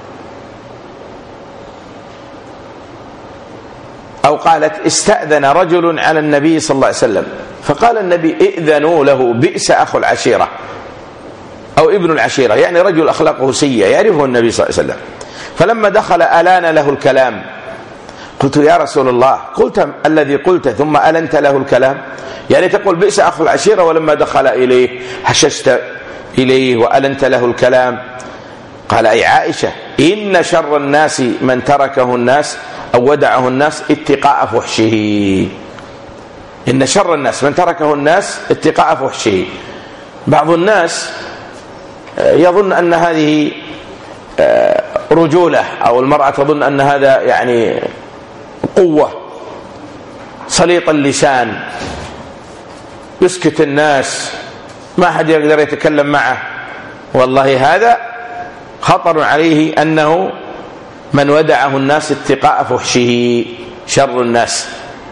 أو قالت استأذن رجل على النبي صلى الله عليه وسلم فقال النبي ائذنوا له بئس أخو العشيرة أو ابن العشيرة، يعني رجل أخلاقه سيئة يعرفه النبي صلى الله عليه وسلم. فلما دخل ألان له الكلام. قلت يا رسول الله قلت الذي قلت ثم ألنت له الكلام، يعني تقول بئس أخو العشيرة ولما دخل إليه هششت إليه وألنت له الكلام. قال أي عائشة إن شر الناس من تركه الناس أو ودعه الناس اتقاء فحشه. إن شر الناس من تركه الناس اتقاء فحشه. بعض الناس يظن أن هذه رجولة، أو المرأة تظن أن هذا يعني قوة، سليط اللسان، يسكت الناس، ما حد يقدر يتكلم معه. والله هذا خطر عليه، أنه من ودعه الناس اتقاء فحشه شر الناس.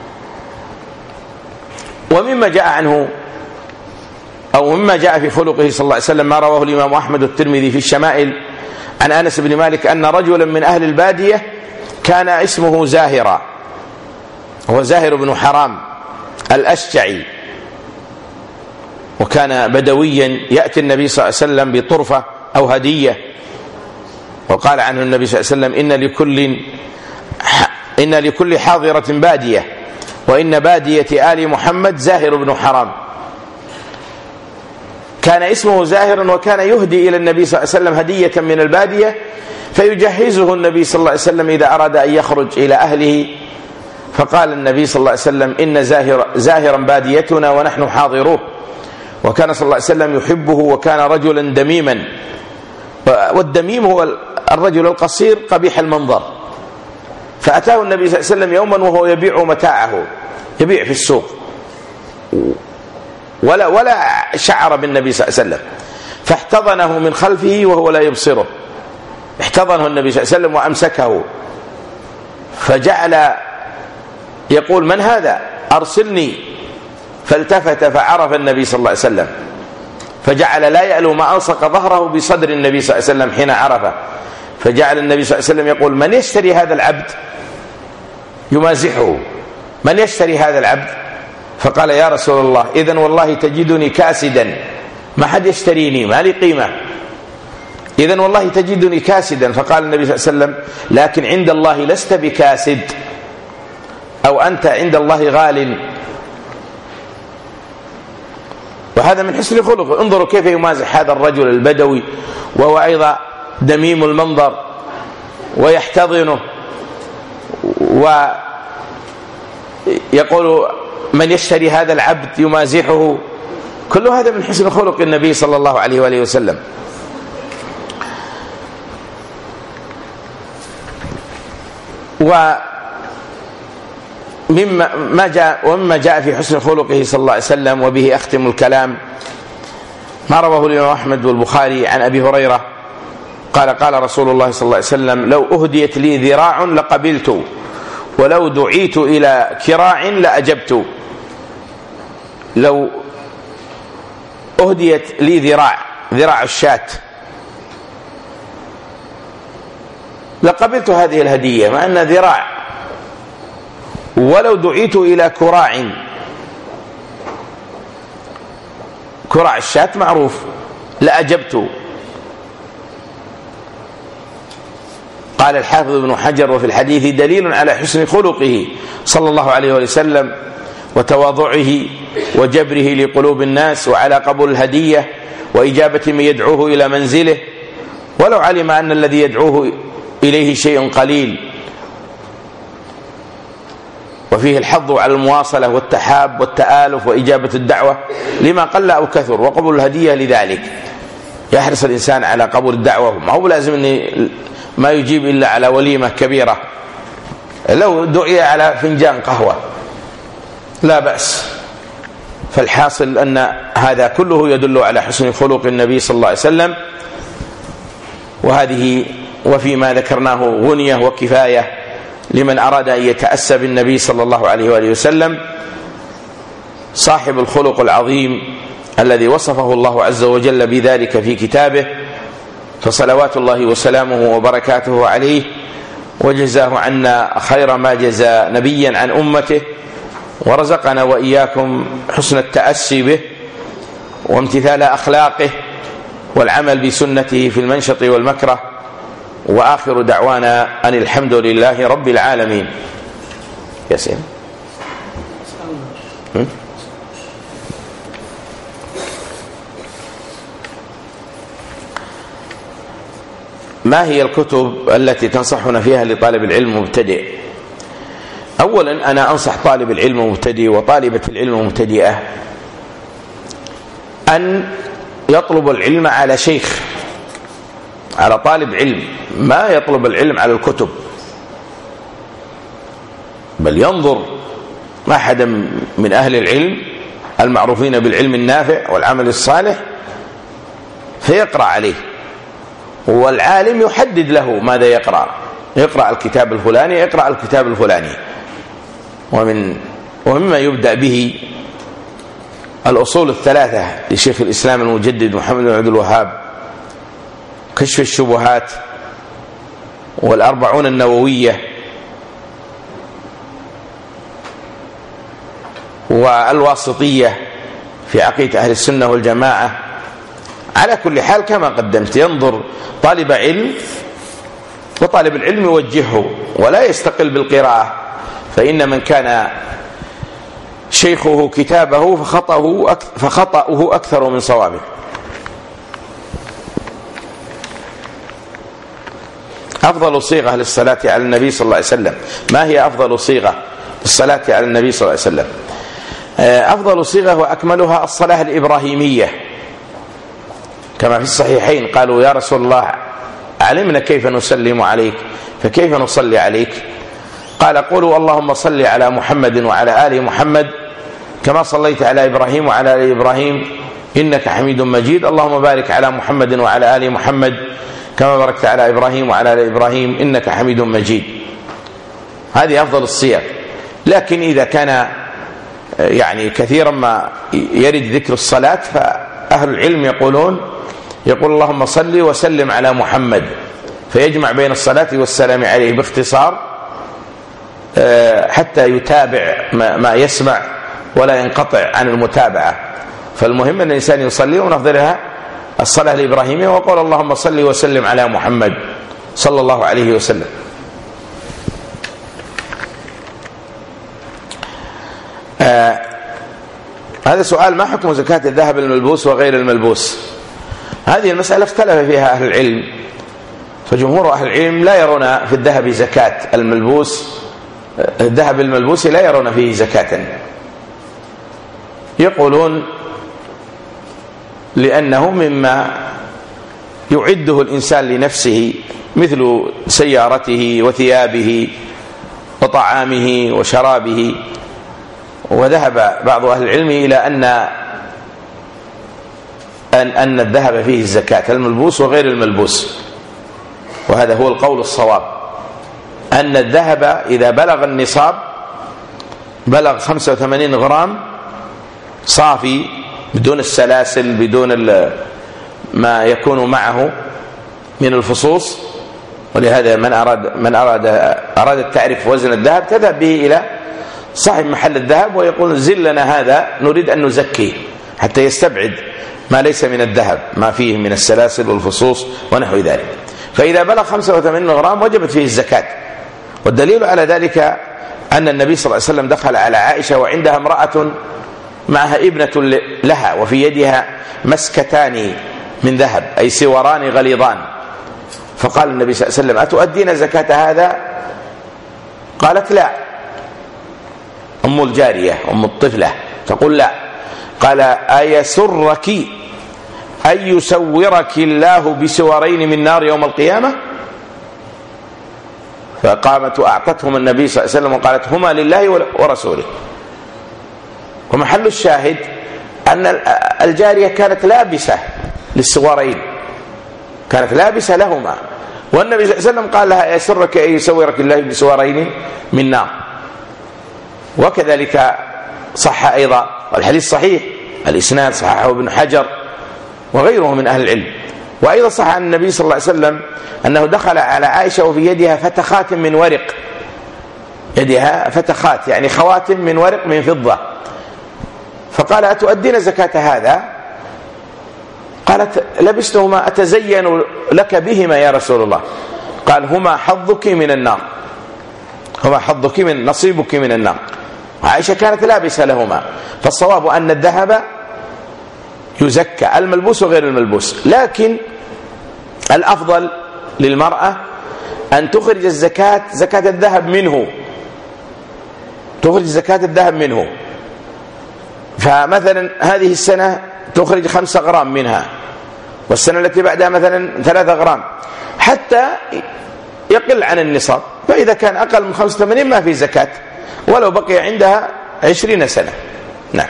ومما جاء عنه أو مما جاء في خلقه صلى الله عليه وسلم ما رواه الإمام أحمد والترمذي في الشمائل عن أنس بن مالك أن رجلا من أهل البادية كان اسمه زاهرا، هو زاهر بن حرام الأشجعي، وكان بدويا يأتي النبي صلى الله عليه وسلم بطرفة أو هدية. وقال عنه النبي صلى الله عليه وسلم إن لكل إن لكل حاضرة بادية وإن بادية آل محمد زاهر بن حرام. كان اسمه زاهر وكان يهدي إلى النبي صلى الله عليه وسلم هدية من البادية، فيجهزه النبي صلى الله عليه وسلم إذا أراد أن يخرج إلى أهله. فقال النبي صلى الله عليه وسلم إن زاهر زاهرا باديتنا ونحن حاضروه. وكان صلى الله عليه وسلم يحبه، وكان رجلا دميما، والدميم هو الرجل القصير قبيح المنظر. فأتاه النبي صلى الله عليه وسلم يوما وهو يبيع متاعه، يبيع في السوق، ولا ولا شعر بالنبي صلى الله عليه وسلم، فاحتضنه من خلفه وهو لا يبصره. احتضنه النبي صلى الله عليه وسلم وأمسكه، فجعل يقول من هذا؟ أرسلني. فالتفت فعرف النبي صلى الله عليه وسلم، فجعل لا يألو ما ألصق ظهره بصدر النبي صلى الله عليه وسلم حين عرفه. فجعل النبي صلى الله عليه وسلم يقول من يشتري هذا العبد؟ يمازحه، من يشتري هذا العبد؟ فقال يا رسول الله إذن والله تجدني كاسدا، ما حد يشتريني، ما لي قيمة، إذن والله تجدني كاسدا. فقال النبي صلى الله عليه وسلم لكن عند الله لست بكاسد، أو أنت عند الله غال. وهذا من حسن خلقه. انظروا كيف يمازح هذا الرجل البدوي وهو أيضا دميم المنظر ويحتضنه ويقول من يشتري هذا العبد يمازحه. كل هذا من حسن خلق النبي صلى الله عليه وآله وسلم. ومما ما جاء ومما جاء في حسن خلقه صلى الله عليه وسلم، وبه أختم الكلام، ما رواه الإمام أحمد والبخاري عن أبي هريرة قال قال رسول الله صلى الله عليه وسلم لو أهديت لي ذراع لقبلت، ولو دعيت إلى كراع لأجبت. لو أهديت لي ذراع، ذراع الشاة، لقبلت هذه الهدية مع أن ذراع، ولو دعيت إلى كراع، كراع الشاة معروف، لأجبت. قال الحافظ ابن حجر وفي الحديث دليل على حسن خلقه صلى الله عليه وسلم وتواضعه وجبره لقلوب الناس، وعلى قبول الهدية وإجابة من يدعوه إلى منزله ولو علم أن الذي يدعوه إليه شيء قليل. وفيه الحظ على المواصلة والتحاب والتآلف وإجابة الدعوة لما قل أو كثر، وقبول الهدية لذلك. يحرص الإنسان على قبول الدعوة، ما هو لازم أن ما يجيب إلا على وليمة كبيرة، لو دعي على فنجان قهوة لا بأس. فالحاصل أن هذا كله يدل على حسن خلق النبي صلى الله عليه وسلم. وهذه وفيما ذكرناه غنية وكفاية لمن أراد أن يتأسى بالنبي صلى الله عليه وآله وسلم، صاحب الخلق العظيم الذي وصفه الله عز وجل بذلك في كتابه، فصلوات الله وسلامه وبركاته عليه، وجزاه عنا خير ما جزى نبيا عن أمته، ورزقنا وإياكم حسن التأسي به وامتثال أخلاقه والعمل بسنته في المنشط والمكره. وآخر دعوانا أن الحمد لله رب العالمين. يا سيدي ما هي الكتب التي تنصحنا فيها لطالب العلم مبتدئ؟ أولا أنا أنصح طالب العلم مبتدئ وطالبة العلم مبتدئة أن يطلب العلم على شيخ، على طالب علم، ما يطلب العلم على الكتب، بل ينظر أحدا من أهل العلم المعروفين بالعلم النافع والعمل الصالح فيقرأ عليه، والعالم يحدد له ماذا يقرأ، يقرأ الكتاب الفلاني، يقرأ الكتاب الفلاني. ومن ومما يبدأ به الأصول الثلاثة لشيخ الإسلام المجدد محمد بن عبد الوهاب، كشف الشبهات، والأربعون النووية، والواسطية في عقيدة أهل السنة والجماعة. على كل حال كما قدمت ينظر طالب علم، وطالب العلم يوجهه ولا يستقل بالقراءة، فإن من كان شيخه كتابه فخطأه فخطأه أكثر من صوابه. أفضل صيغة للصلاة على النبي صلى الله عليه وسلم، ما هي أفضل صيغة للصلاة على النبي صلى الله عليه وسلم؟ أفضل صيغة وأكملها الصلاة الإبراهيمية، كما في الصحيحين قالوا يا رسول الله علمنا كيف نسلم عليك، فكيف نصلي عليك؟ قال قولوا اللهم صل على محمد وعلى آل محمد كما صليت على إبراهيم وعلى آل إبراهيم إنك حميد مجيد، اللهم بارك على محمد وعلى آل محمد كما باركت على إبراهيم وعلى آل إبراهيم إنك حميد مجيد. هذه أفضل الصيغ. لكن إذا كان يعني كثيرا ما يرد ذكر الصلاة، فأهل العلم يقولون يقول اللهم صل وسلم على محمد، فيجمع بين الصلاة والسلام عليه باختصار حتى يتابع ما يسمع ولا ينقطع عن المتابعة. فالمهم أن الإنسان يصلي، ومن أفضلها الصلاة الإبراهيمية، وقول اللهم صل وسلم على محمد صلى الله عليه وسلم. آه هذا سؤال: ما حكم زكاة الذهب الملبوس وغير الملبوس؟ هذه المسألة اختلف فيها أهل العلم، فجمهور أهل العلم لا يرون في الذهب زكاة الملبوس، الذهب الملبوس لا يرون فيه زكاة، يقولون لأنه مما يعده الإنسان لنفسه مثل سيارته وثيابه وطعامه وشرابه. وذهب بعض أهل العلم إلى أن أن أن الذهب فيه الزكاة، الملبوس وغير الملبوس، وهذا هو القول الصواب، أن الذهب إذا بلغ النصاب، بلغ خمسة وثمانين غرام صافي بدون السلاسل، بدون ما يكون معه من الفصوص. ولهذا من أراد من أراد أراد تعرف وزن الذهب تذهب به إلى صاحب محل الذهب ويقول: زل لنا هذا، نريد أن نزكيه، حتى يستبعد ما ليس من الذهب، ما فيه من السلاسل والفصوص ونحو ذلك. فإذا بلغ خمسة وثمانين غرام وجبت فيه الزكاة. والدليل على ذلك أن النبي صلى الله عليه وسلم دخل على عائشة وعندها امرأة معها ابنة لها، وفي يدها مسكتان من ذهب، أي سوران غليظان. فقال النبي صلى الله عليه وسلم: أتؤدين زكاة هذا؟ قالت: لا. أم الجارية أم الطفلة تقول: لا. قال: أيسرك أن يسورك الله بسورين من نار يوم القيامة؟ فقامت وأعطتهم النبي صلى الله عليه وسلم وقالت: هما لله ورسوله. ومحل الشاهد أن الجارية كانت لابسة للسوارين، كانت لابسة لهما، والنبي صلى الله عليه وسلم قال لها: يسرك أن يسورك الله بسوارين من نار. وكذلك صح أيضا، والحديث صحيح، الإسناد صححه ابن حجر وغيره من أهل العلم. وأيضا صح عن النبي صلى الله عليه وسلم أنه دخل على عائشة وفي يدها فتخات من ورق، يدها فتخات يعني خواتم من ورق من فضة، فقال: أتؤدين زكاة هذا؟ قالت: لبستهما أتزين لك بهما يا رسول الله. قال: هما حظك من النار، هما حظك من نصيبك من النار. عائشة كانت لابسة لهما. فالصواب أن الذهب يزكى، الملبوس وغير الملبوس، لكن الأفضل للمرأة أن تخرج الزكاة زكاة الذهب منه، تخرج زكاة الذهب منه. فمثلا هذه السنة تخرج خمسة غرام منها، والسنة التي بعدها مثلا ثلاثة غرام، حتى يقل عن النصاب. فإذا كان أقل من خمسة وثمانين ما في زكاة، ولو بقي عندها عشرين سنة. نعم.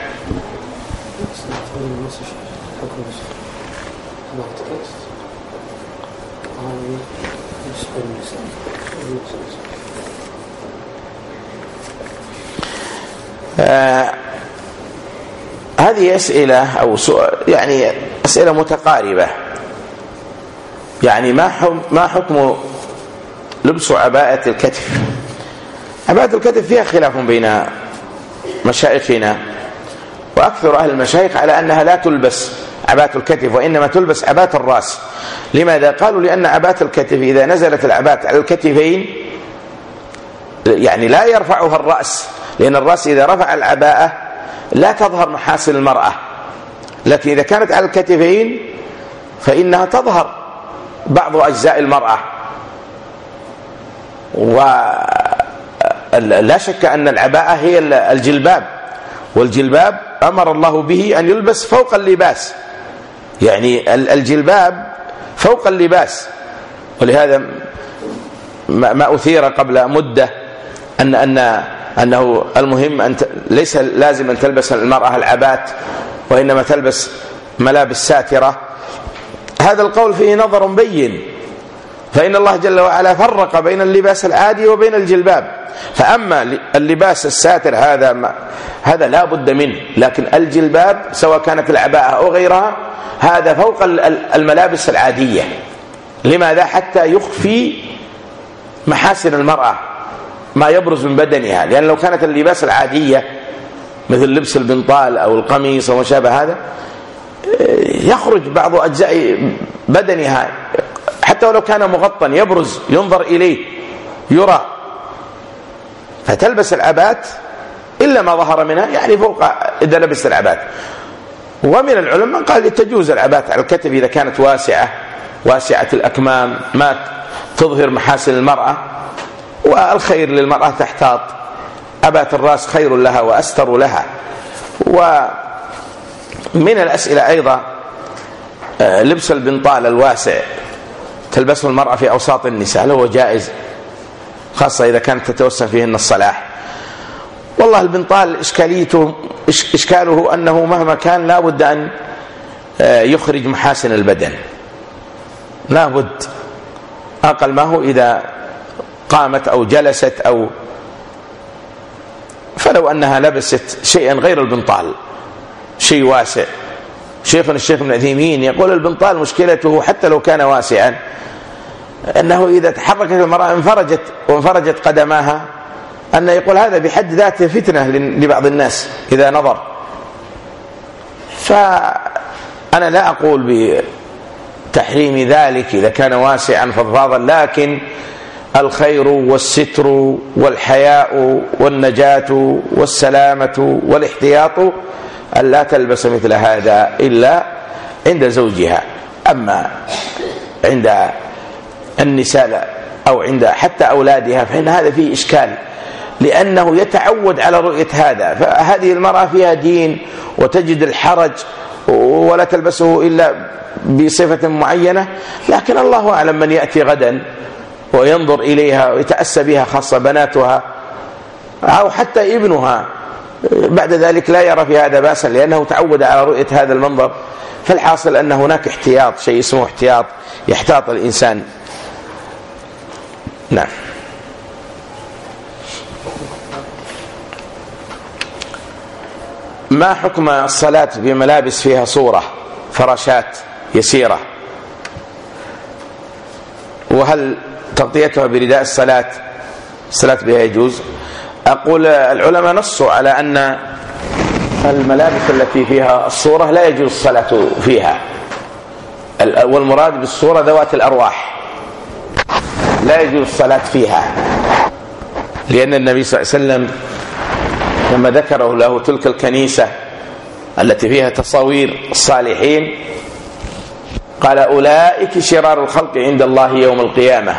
آه هذه أسئلة أو سؤال يعني أسئلة متقاربة. يعني ما حكم ما حكم لبس عباءة الكتف؟ عباءة الكتف فيها خلاف بين مشايخنا، وأكثر أهل المشايخ على أنها لا تلبس عباءة الكتف، وإنما تلبس عباءة الرأس. لماذا؟ قالوا: لأن عباءة الكتف إذا نزلت العباءة على الكتفين يعني لا يرفعها الرأس، لأن الرأس إذا رفع العباءة لا تظهر محاسن المرأة، لكن إذا كانت على الكتفين فإنها تظهر بعض أجزاء المرأة. ولا شك أن العباءة هي الجلباب، والجلباب أمر الله به أن يلبس فوق اللباس، يعني الجلباب فوق اللباس. ولهذا ما أثير قبل مدة أن أن أنه المهم أن ليس لازم أن تلبس المرأة العباءة، وإنما تلبس ملابس ساترة. هذا القول فيه نظر بين، فإن الله جل وعلا فرق بين اللباس العادي وبين الجلباب. فأما اللباس الساتر هذا ما هذا لا بد منه، لكن الجلباب سواء كانت العباءة أو غيرها هذا فوق الملابس العادية. لماذا؟ حتى يخفي محاسن المرأة، ما يبرز من بدنها. لأن لو كانت اللباس العادية مثل لبس البنطال أو القميص وما شابه هذا، يخرج بعض أجزاء بدنها حتى ولو كان مغطى يبرز ينظر إليه يرى، فتلبس العبات إلا ما ظهر منها، يعني فوق إذا لبس العبات. ومن العلماء من قال تجوز العبات على الكتف إذا كانت واسعة واسعة الأكمام ما تظهر محاسن المرأة، والخير للمرأة تحتاط، عبات الرأس خير لها وأستر لها. ومن الأسئلة أيضا لبس البنطال الواسع تلبسه المرأة في أوساط النساء، هل هو جائز خاصة إذا كانت تتوسم فيهن الصلاح؟ والله البنطال إشكاليته إشكاله أنه مهما كان لا بد أن يخرج محاسن البدن، لا بد، أقل ما هو إذا قامت أو جلست أو، فلو أنها لبست شيئا غير البنطال شيء واسع. شيخنا الشيخ ابن عثيمين يقول البنطال مشكلته حتى لو كان واسعا أنه إذا تحركت المرأة انفرجت وانفرجت قدماها، أن يقول هذا بحد ذاته فتنة لبعض الناس إذا نظر. فأنا لا أقول بتحريم ذلك إذا كان واسعا فضفاضا، لكن الخير والستر والحياء والنجاة والسلامة والاحتياط أن لا تلبس مثل هذا إلا عند زوجها. أما عند النساء أو عند حتى أولادها فإن هذا فيه إشكال، لأنه يتعود على رؤية هذا، فهذه المرأة فيها دين وتجد الحرج ولا تلبسه إلا بصفة معينة. لكن الله أعلم من يأتي غدا وينظر إليها ويتأسى بها، خاصة بناتها أو حتى ابنها، بعد ذلك لا يرى في هذا بأسا لأنه تعود على رؤية هذا المنظر. فالحاصل أن هناك احتياط، شيء اسمه احتياط، يحتاط الإنسان. نعم. ما حكم الصلاة بملابس فيها صورة، فراشات يسيرة، وهل تغطيتها برداء الصلاة الصلاة بها يجوز؟ أقول العلماء نصوا على أن الملابس التي فيها الصورة لا يجوز الصلاة فيها، والمراد بالصورة ذوات الأرواح، لا يجوز الصلاة فيها، لأن النبي صلى الله عليه وسلم لما ذكره له تلك الكنيسة التي فيها تصاوير الصالحين قال أولئك شرار الخلق عند الله يوم القيامة.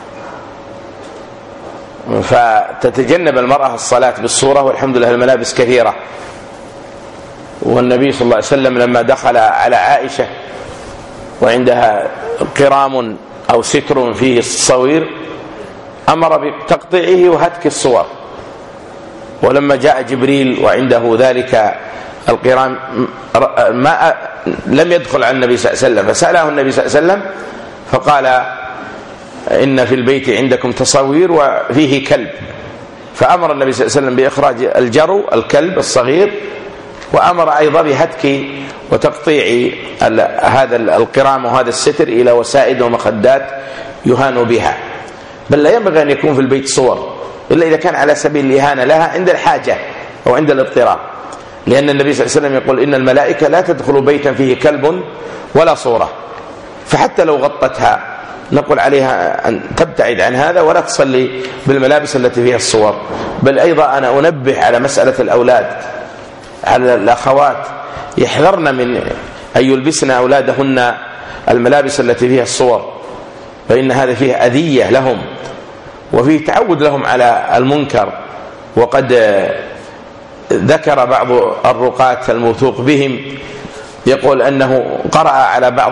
فتتجنب المرأة الصلاة بالصورة، والحمد لله الملابس كثيرة. والنبي صلى الله عليه وسلم لما دخل على عائشة وعندها قرام أو ستر فيه الصوير أمر بتقطيعه وهتك الصور، ولما جاء جبريل وعنده ذلك القرام ما لم يدخل على النبي صلى الله عليه وسلم، فسأله النبي صلى الله عليه وسلم فقال إن في البيت عندكم تصوير وفيه كلب، فأمر النبي صلى الله عليه وسلم بإخراج الجرو الكلب الصغير، وأمر أيضا بهتك وتقطيع هذا القرام وهذا الستر إلى وسائد ومخدات يهان بها. بل لا ينبغي أن يكون في البيت صور إلا إذا كان على سبيل الإهانة لها عند الحاجة أو عند الاضطرار، لأن النبي صلى الله عليه وسلم يقول إن الملائكة لا تدخل بيتا فيه كلب ولا صورة. فحتى لو غطتها نقول عليها أن تبتعد عن هذا ولا تصلي بالملابس التي فيها الصور. بل أيضا أنا أنبه على مسألة الأولاد، على الأخوات يحذرن من أن يلبسن أولادهن الملابس التي فيها الصور، فإن هذا فيه أذية لهم وفيه تعود لهم على المنكر. وقد ذكر بعض الرقاة الموثوق بهم يقول أنه قرأ على بعض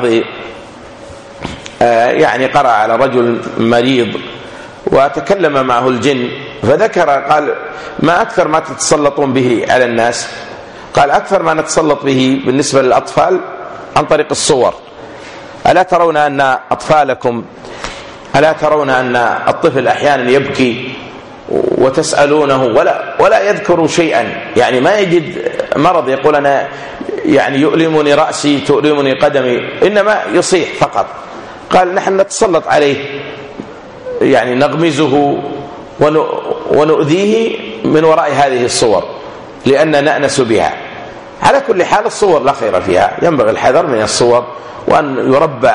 يعني قرأ على رجل مريض وتكلم معه الجن، فذكر قال ما أكثر ما تتسلطون به على الناس؟ قال أكثر ما نتسلط به بالنسبة للأطفال عن طريق الصور. ألا ترون أن أطفالكم ألا ترون أن الطفل أحيانا يبكي وتسألونه ولا ولا يذكر شيئا، يعني ما يجد مرض يقول أنا يعني يؤلمني رأسي تؤلمني قدمي، إنما يصيح فقط. قال نحن نتسلط عليه، يعني نغمزه ونؤذيه من وراء هذه الصور، لأن نأنس بها. على كل حال الصور لا خير فيها، ينبغي الحذر من الصور، وأن يربى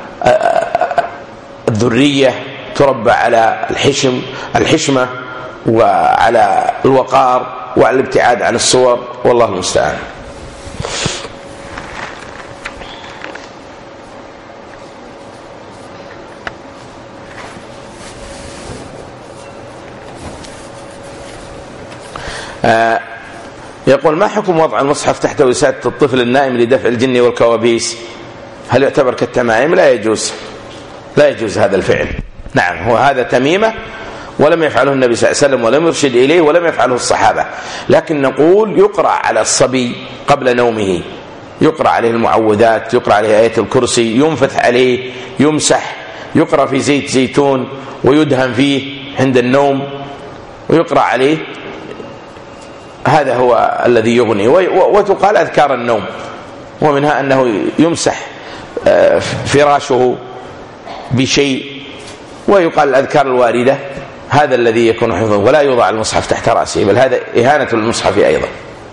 الذرية تربى على الحشم الحشمة وعلى الوقار وعلى الابتعاد عن الصور، والله المستعان. آه يقول: ما حكم وضع المصحف تحت وسادة الطفل النائم لدفع الجن والكوابيس؟ هل يعتبر كالتمائم؟ لا يجوز، لا يجوز هذا الفعل. نعم، هو هذا تميمة ولم يفعله النبي صلى الله عليه وسلم ولم يرشد إليه ولم يفعله الصحابة، لكن نقول يقرأ على الصبي قبل نومه، يقرأ عليه المعوذات، يقرأ عليه آية الكرسي، ينفث عليه، يمسح، يقرأ في زيت زيتون ويدهن فيه عند النوم ويقرأ عليه، هذا هو الذي يغني. وتقال أذكار النوم، ومنها أنه يمسح فراشه بشيء، ويقال الأذكار الواردة، هذا الذي يكون حفظا، ولا يوضع المصحف تحت رأسه، بل هذا إهانة للمصحف أيضا.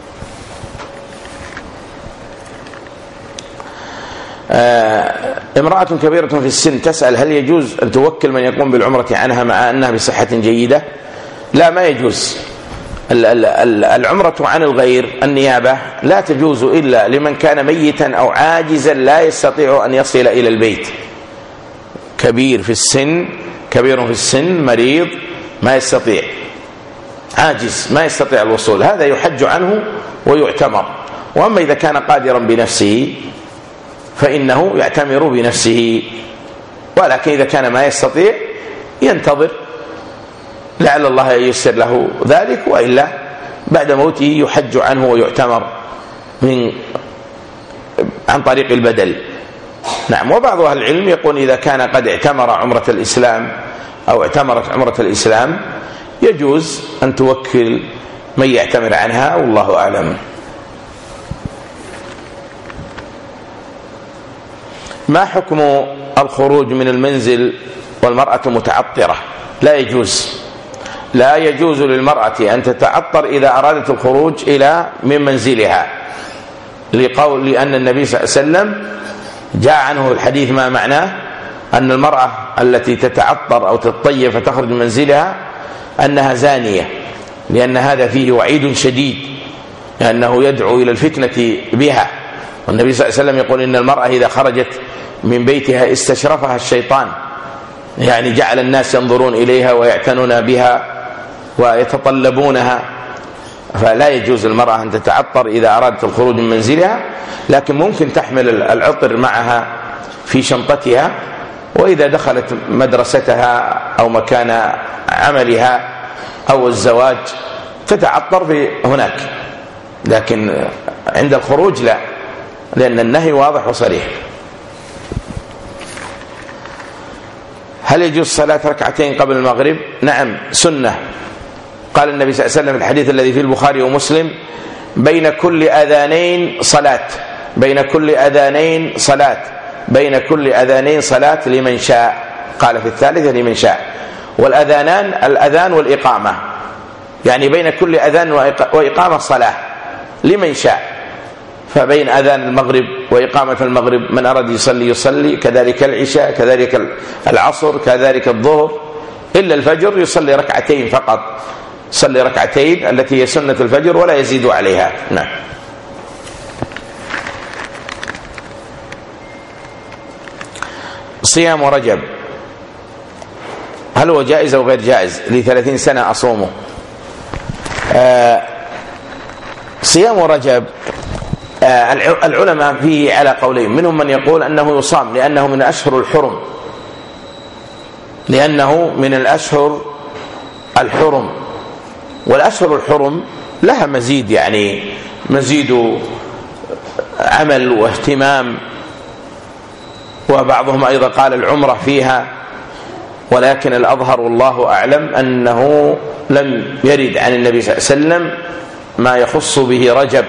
آه امرأة كبيرة في السن تسأل: هل يجوز أن توكل من يقوم بالعمرة عنها مع أنها بصحة جيدة؟ لا، ما يجوز. العمرة عن الغير، النيابة، لا تجوز إلا لمن كان ميتا أو عاجزا لا يستطيع أن يصل إلى البيت، كبير في السن، كبير في السن، مريض ما يستطيع، عاجز ما يستطيع الوصول، هذا يحج عنه ويعتمر. وأما إذا كان قادرا بنفسه فإنه يعتمر بنفسه، ولكن إذا كان ما يستطيع ينتظر لعل الله ييسر له ذلك، وإلا بعد موته يحج عنه ويعتمر من عن طريق البدل. نعم. وبعض أهل العلم يقول إذا كان قد اعتمر عمرة الإسلام أو اعتمرت عمرة الإسلام يجوز أن توكل من يعتمر عنها، والله أعلم. ما حكم الخروج من المنزل والمرأة متعطرة؟ لا يجوز، لا يجوز للمرأة أن تتعطر إذا أرادت الخروج إلى من منزلها، لقول لأن النبي صلى الله عليه وسلم جاء عنه الحديث ما معناه أن المرأة التي تتعطر أو تتطيب فتخرج من منزلها أنها زانية، لأن هذا فيه وعيد شديد، لأنه يدعو إلى الفتنة بها. والنبي صلى الله عليه وسلم يقول إن المرأة إذا خرجت من بيتها استشرفها الشيطان، يعني جعل الناس ينظرون إليها ويعتنون بها ويتطلبونها، فلا يجوز المرأة أن تتعطر إذا أرادت الخروج من منزلها، لكن ممكن تحمل العطر معها في شنطتها، وإذا دخلت مدرستها أو مكان عملها أو الزواج تتعطر في هناك، لكن عند الخروج لا، لأن النهي واضح وصريح. هل يجوز صلاة ركعتين قبل المغرب؟ نعم، سنة. قال النبي صلى الله عليه وسلم في الحديث الذي في البخاري ومسلم: بين كل أذانين صلاة، بين كل أذانين صلاة، بين كل أذانين صلاة لمن شاء. قال في الثالثة لمن شاء. والأذانان الأذان والإقامة، يعني بين كل أذان وإقامة صلاة لمن شاء، فبين أذان المغرب وإقامة المغرب من أراد يصلي يصلي، كذلك العشاء، كذلك العصر، كذلك الظهر، إلا الفجر يصلي ركعتين فقط، صلي ركعتين التي هي سنة الفجر ولا يزيد عليها. نعم. صيام رجب هل هو جائز أو غير جائز؟ لي ثلاثين سنة أصومه. آه صيام رجب آه العلماء فيه على قولين، منهم من يقول أنه يصام لأنه من أشهر الحرم، لأنه من الأشهر الحرم، والأشهر الحرم لها مزيد، يعني مزيد عمل واهتمام، وبعضهم أيضا قال العمرة فيها، ولكن الأظهر والله أعلم أنه لم يرد عن النبي صلى الله عليه وسلم ما يخص به رجب،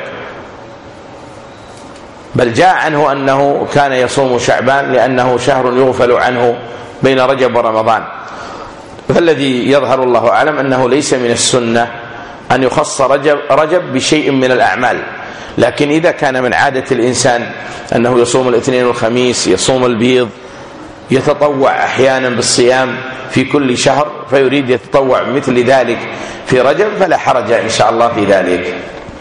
بل جاء عنه أنه كان يصوم شعبان لأنه شهر يغفل عنه بين رجب ورمضان. فالذي يظهر الله أعلم أنه ليس من السنة أن يخص رجب, رجب بشيء من الأعمال. لكن إذا كان من عادة الإنسان أنه يصوم الاثنين والخميس، يصوم البيض، يتطوع أحيانا بالصيام في كل شهر، فيريد يتطوع مثل ذلك في رجب، فلا حرج إن شاء الله في ذلك.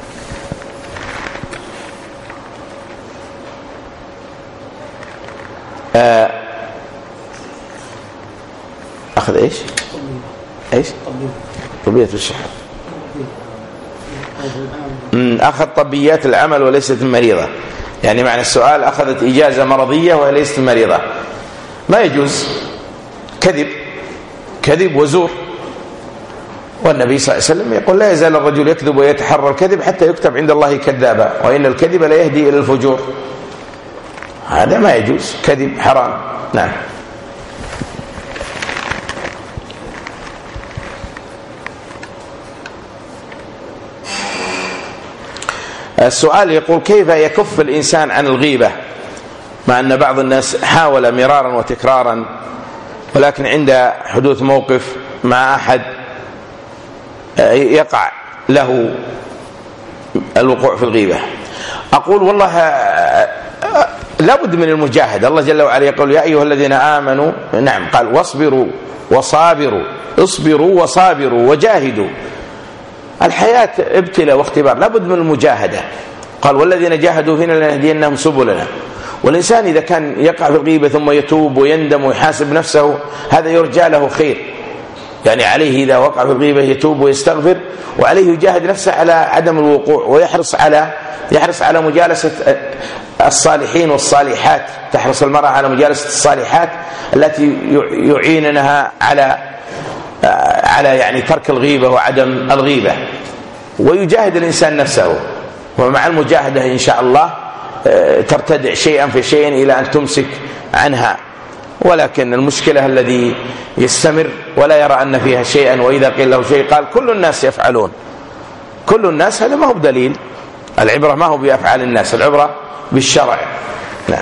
أخذ إيش؟ إيش؟ طبيعة الشهر. أخذ طبيات العمل وليست مريضة، يعني معنى السؤال أخذت إجازة مرضية وليست مريضة، ما يجوز. كذب كذب وزور، والنبي صلى الله عليه وسلم يقول لا يزال الرجل يكذب ويتحرى الكذب حتى يكتب عند الله كذابا، وإن الكذب لا يهدي إلى الفجور. هذا ما يجوز، كذب حرام. نعم. السؤال يقول كيف يكف الإنسان عن الغيبة، مع أن بعض الناس حاول مرارا وتكرارا، ولكن عند حدوث موقف مع أحد يقع له الوقوع في الغيبة. أقول والله لا بد من المجاهدة. الله جل وعلا يقول يا أيها الذين آمنوا، نعم قال واصبروا وصابروا، اصبروا وصابروا وجاهدوا. الحياة ابتلاء واختبار، لا بد من المجاهدة. قال والذين جاهدوا فينا لنهدينهم سبلنا. والإنسان إذا كان يقع في الغيبة ثم يتوب ويندم ويحاسب نفسه، هذا يرجى له خير. يعني عليه إذا وقع في الغيبة يتوب ويستغفر، وعليه يجاهد نفسه على عدم الوقوع، ويحرص على يحرص على مجالسة الصالحين والصالحات. تحرص المرأة على مجالسة الصالحات التي يعيننها على على يعني ترك الغيبة وعدم الغيبة، ويجاهد الإنسان نفسه. ومع المجاهدة إن شاء الله ترتدع شيئا في شيء إلى أن تمسك عنها. ولكن المشكلة الذي يستمر ولا يرى أن فيها شيئا، وإذا قيل له شيء قال كل الناس يفعلون، كل الناس. هذا ما هو بدليل. العبرة ما هو بأفعال الناس، العبرة بالشرع. نعم.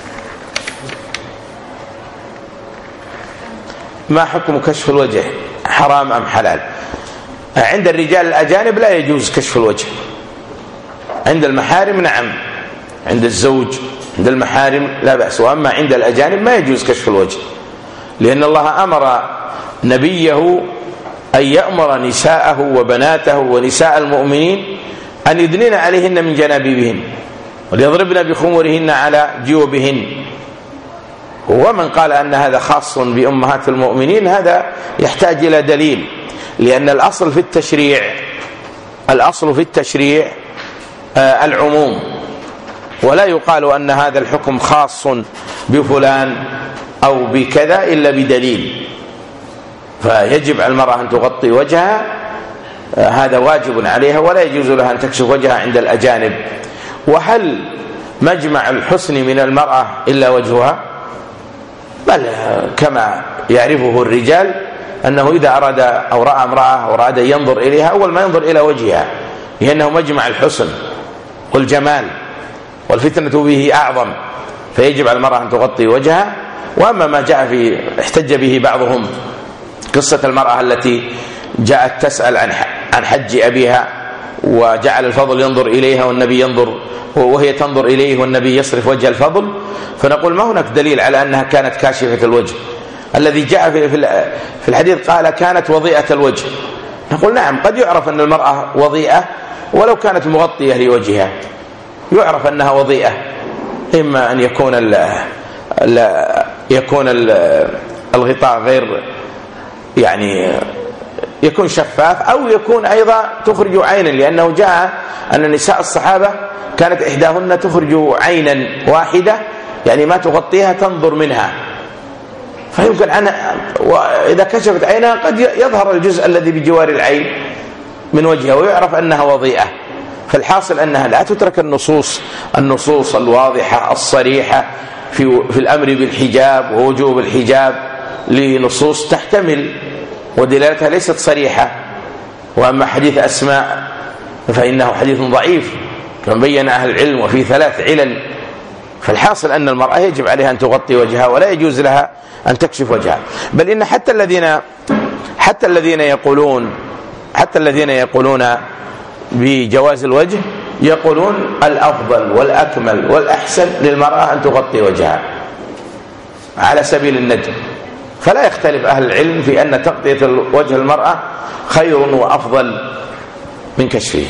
ما حكم كشف الوجه، حرام أم حلال؟ عند الرجال الأجانب لا يجوز كشف الوجه، عند المحارم نعم، عند الزوج عند المحارم لا بأس، وأما عند الأجانب ما يجوز كشف الوجه، لأن الله أمر نبيه أن يأمر نساءه وبناته ونساء المؤمنين أن يدنين عليهن من جنابيبهن وليضربن بخمورهن على جيوبهن. ومن قال أن هذا خاص بأمهات المؤمنين هذا يحتاج إلى دليل، لأن الأصل في التشريع الأصل في التشريع آه العموم، ولا يقال أن هذا الحكم خاص بفلان أو بكذا إلا بدليل. فيجب على المرأة أن تغطي وجهها، آه هذا واجب عليها، ولا يجوز لها أن تكشف وجهها عند الأجانب. وهل مجمع الحسن من المرأة إلا وجهها؟ بل كما يعرفه الرجال أنه إذا أراد أو رأى امرأة أو أراد ينظر إليها أول ما ينظر إلى وجهها، لأنه مجمع الحسن والجمال، والفتنة به أعظم، فيجب على المرأة أن تغطي وجهها. وأما ما جاء في احتج به بعضهم قصة المرأة التي جاءت تسأل عن عن حج أبيها، وجعل الفضل ينظر إليها والنبي ينظر وهي تنظر إليه والنبي يصرف وجه الفضل، فنقول ما هناك دليل على أنها كانت كاشفة الوجه. الذي جاء في الحديث قال كانت وضيئة الوجه، نقول نعم قد يعرف أن المرأة وضيئة ولو كانت مغطية لوجهها، يعرف أنها وضيئة، إما أن يكون ال ال يكون ال الغطاء غير يعني يكون شفاف، أو يكون أيضا تخرج عينا، لأنه جاء أن نساء الصحابة كانت إحداهن تخرج عينا واحدة، يعني ما تغطيها تنظر منها، فيمكن عنها وإذا كشفت عينها قد يظهر الجزء الذي بجوار العين من وجهها ويعرف أنها وضيئة. فالحاصل أنها لا تترك النصوص النصوص الواضحة الصريحة في في الأمر بالحجاب ووجوب الحجاب لنصوص تحتمل ودلالتها ليست صريحة. وأما حديث أسماء فإنه حديث ضعيف كما بين أهل العلم وفي ثلاث علل. فالحاصل أن المرأة يجب عليها أن تغطي وجهها ولا يجوز لها أن تكشف وجهها. بل إن حتى الذين حتى الذين يقولون حتى الذين يقولون بجواز الوجه يقولون الأفضل والأكمل والأحسن للمرأة أن تغطي وجهها على سبيل الندب، فلا يختلف أهل العلم في أن تغطية وجه المرأة خير وأفضل من كشفه.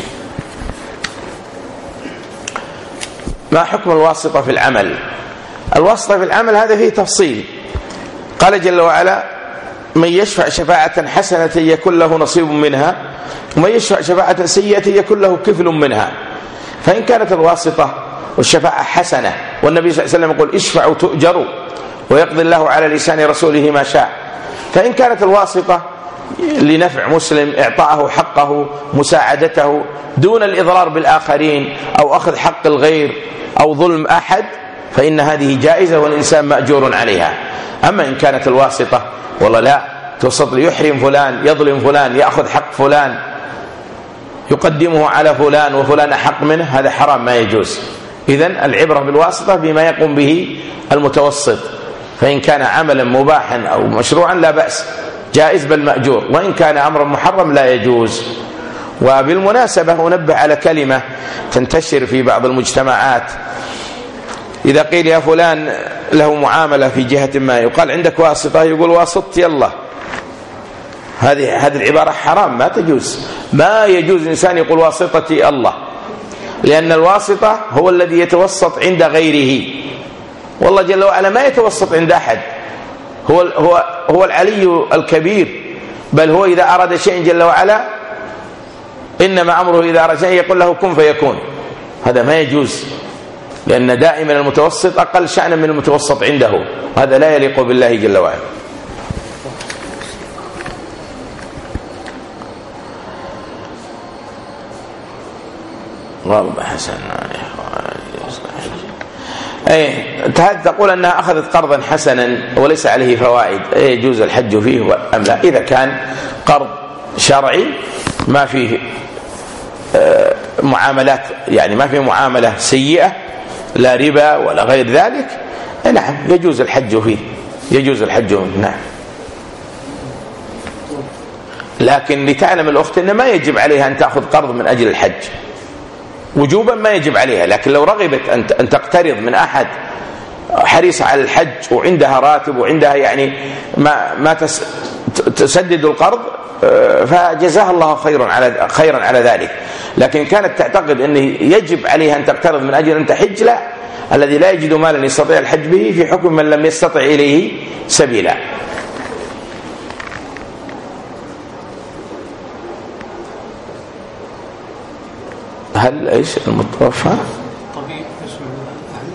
ما حكم الواسطة في العمل؟ الواسطة في العمل هذا فيه تفصيل. قال جل وعلا: من يشفع شفاعة حسنة يكن له نصيب منها ومن يشفع شفاعة سيئة يكن له كفل منها. فإن كانت الواسطة والشفاعة حسنة، والنبي صلى الله عليه وسلم يقول: اشفعوا تؤجروا ويقضي الله على لسان رسوله ما شاء. فإن كانت الواسطة لنفع مسلم، إعطاءه حقه، مساعدته دون الإضرار بالآخرين أو أخذ حق الغير أو ظلم أحد، فإن هذه جائزة والإنسان مأجور عليها. أما إن كانت الواسطة والله لا توسط ليحرم فلان، يظلم فلان، يأخذ حق فلان، يقدمه على فلان وفلان حق منه، هذا حرام ما يجوز. إذن العبرة بالواسطة بما يقوم به المتوسط، فإن كان عملا مباحا أو مشروعا لا بأس، جائز بل مأجور، وإن كان أمرا محرم لا يجوز. وبالمناسبة أنبه على كلمة تنتشر في بعض المجتمعات: إذا قيل يا فلان له معاملة في جهة ما، يقال عندك واسطة، يقول واسطت يلا. هذه هذه العبارة حرام ما تجوز. ما يجوز الإنسان يقول واسطتي الله، لأن الواسطة هو الذي يتوسط عند غيره، والله جل وعلا ما يتوسط عند أحد، هو هو هو العلي الكبير، بل هو إذا أراد شيء جل وعلا إنما أمره إذا أراد شيء يقول له كن فيكون. هذا ما يجوز، لأن دائما المتوسط أقل شأنا من المتوسط عنده، هذا لا يليق بالله جل وعلا. غضب حسن أي تقول أنها أخذت قرضا حسنا وليس عليه فوائد، يجوز الحج فيه أم لا؟ إذا كان قرض شرعي ما فيه معاملات، يعني ما فيه معاملة سيئة، لا ربا ولا غير ذلك، نعم يجوز الحج فيه، يجوز الحج فيه نعم. لكن لتعلم الأخت أن ما يجب عليها أن تأخذ قرض من أجل الحج وجوبا، ما يجب عليها. لكن لو رغبت أن تقترض من أحد حريص على الحج وعندها راتب وعندها يعني ما ما تسدد القرض، فجزاها الله خيرا على خيرا على ذلك. لكن كانت تعتقد أنه يجب عليها أن تقترض من أجل أن تحج، لا، الذي لا يجد مالا يستطيع الحج به في حكم من لم يستطع إليه سبيلا. هل ايش المتوفى طبيب اسم الاهل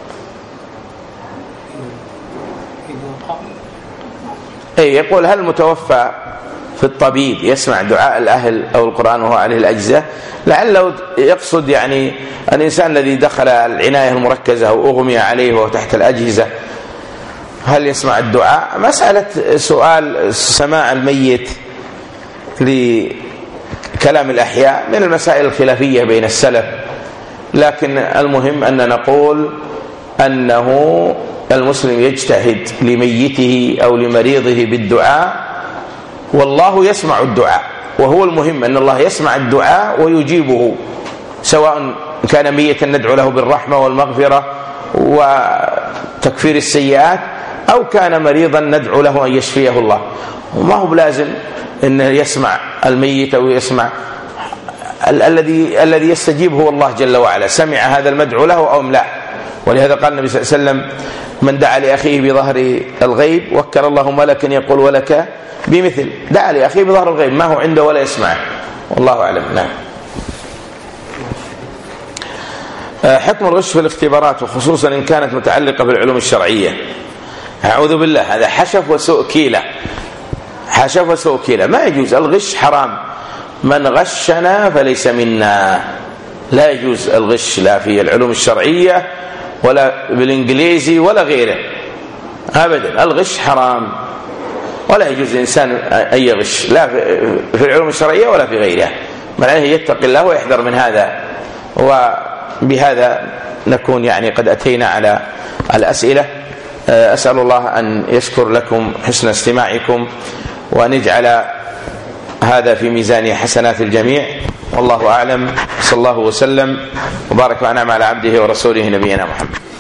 اي يقول هل المتوفى في الطبيب يسمع دعاء الاهل او القرآن وهو عليه الاجزاء؟ لعله يقصد يعني الانسان الذي دخل العناية المركزة او اغمي عليه وهو تحت الاجهزة هل يسمع الدعاء؟ مسألة سؤال سماع الميت لكلام الأحياء من المسائل الخلافية بين السلف، لكن المهم أن نقول أنه المسلم يجتهد لميته أو لمريضه بالدعاء، والله يسمع الدعاء، وهو المهم أن الله يسمع الدعاء ويجيبه، سواء كان ميتا ندعو له بالرحمة والمغفرة وتكفير السيئات، أو كان مريضا ندعو له أن يشفيه الله. وما هو بلازم أن يسمع الميت أو يسمع، الذي الذي يستجيب هو الله جل وعلا، سمع هذا المدعو له أو لا. ولهذا قال النبي صلى الله عليه وسلم: من دعا لأخيه بظهر الغيب وكل الله ملكا يقول ولك بمثل. دعا لأخيه بظهر الغيب، ما هو عنده ولا يسمعه، والله أعلم. نعم. حكم الغش في الاختبارات وخصوصا إن كانت متعلقة بالعلوم الشرعية. أعوذ بالله، هذا حشف وسوء كيلة، حشف وسوء كيلة، ما يجوز. الغش حرام، من غشنا فليس منا. لا يجوز الغش لا في العلوم الشرعية ولا بالإنجليزي ولا غيره أبدا. الغش حرام ولا يجوز الإنسان أن يغش لا في العلوم الشرعية ولا في غيرها، بل عليه يتقي الله ويحذر من هذا. وبهذا نكون يعني قد أتينا على الأسئلة. أسأل الله أن يشكر لكم حسن استماعكم، وأن يجعل هذا في ميزان حسنات الجميع، والله أعلم. صلى الله وسلم وبارك وأنعم على عبده ورسوله نبينا محمد.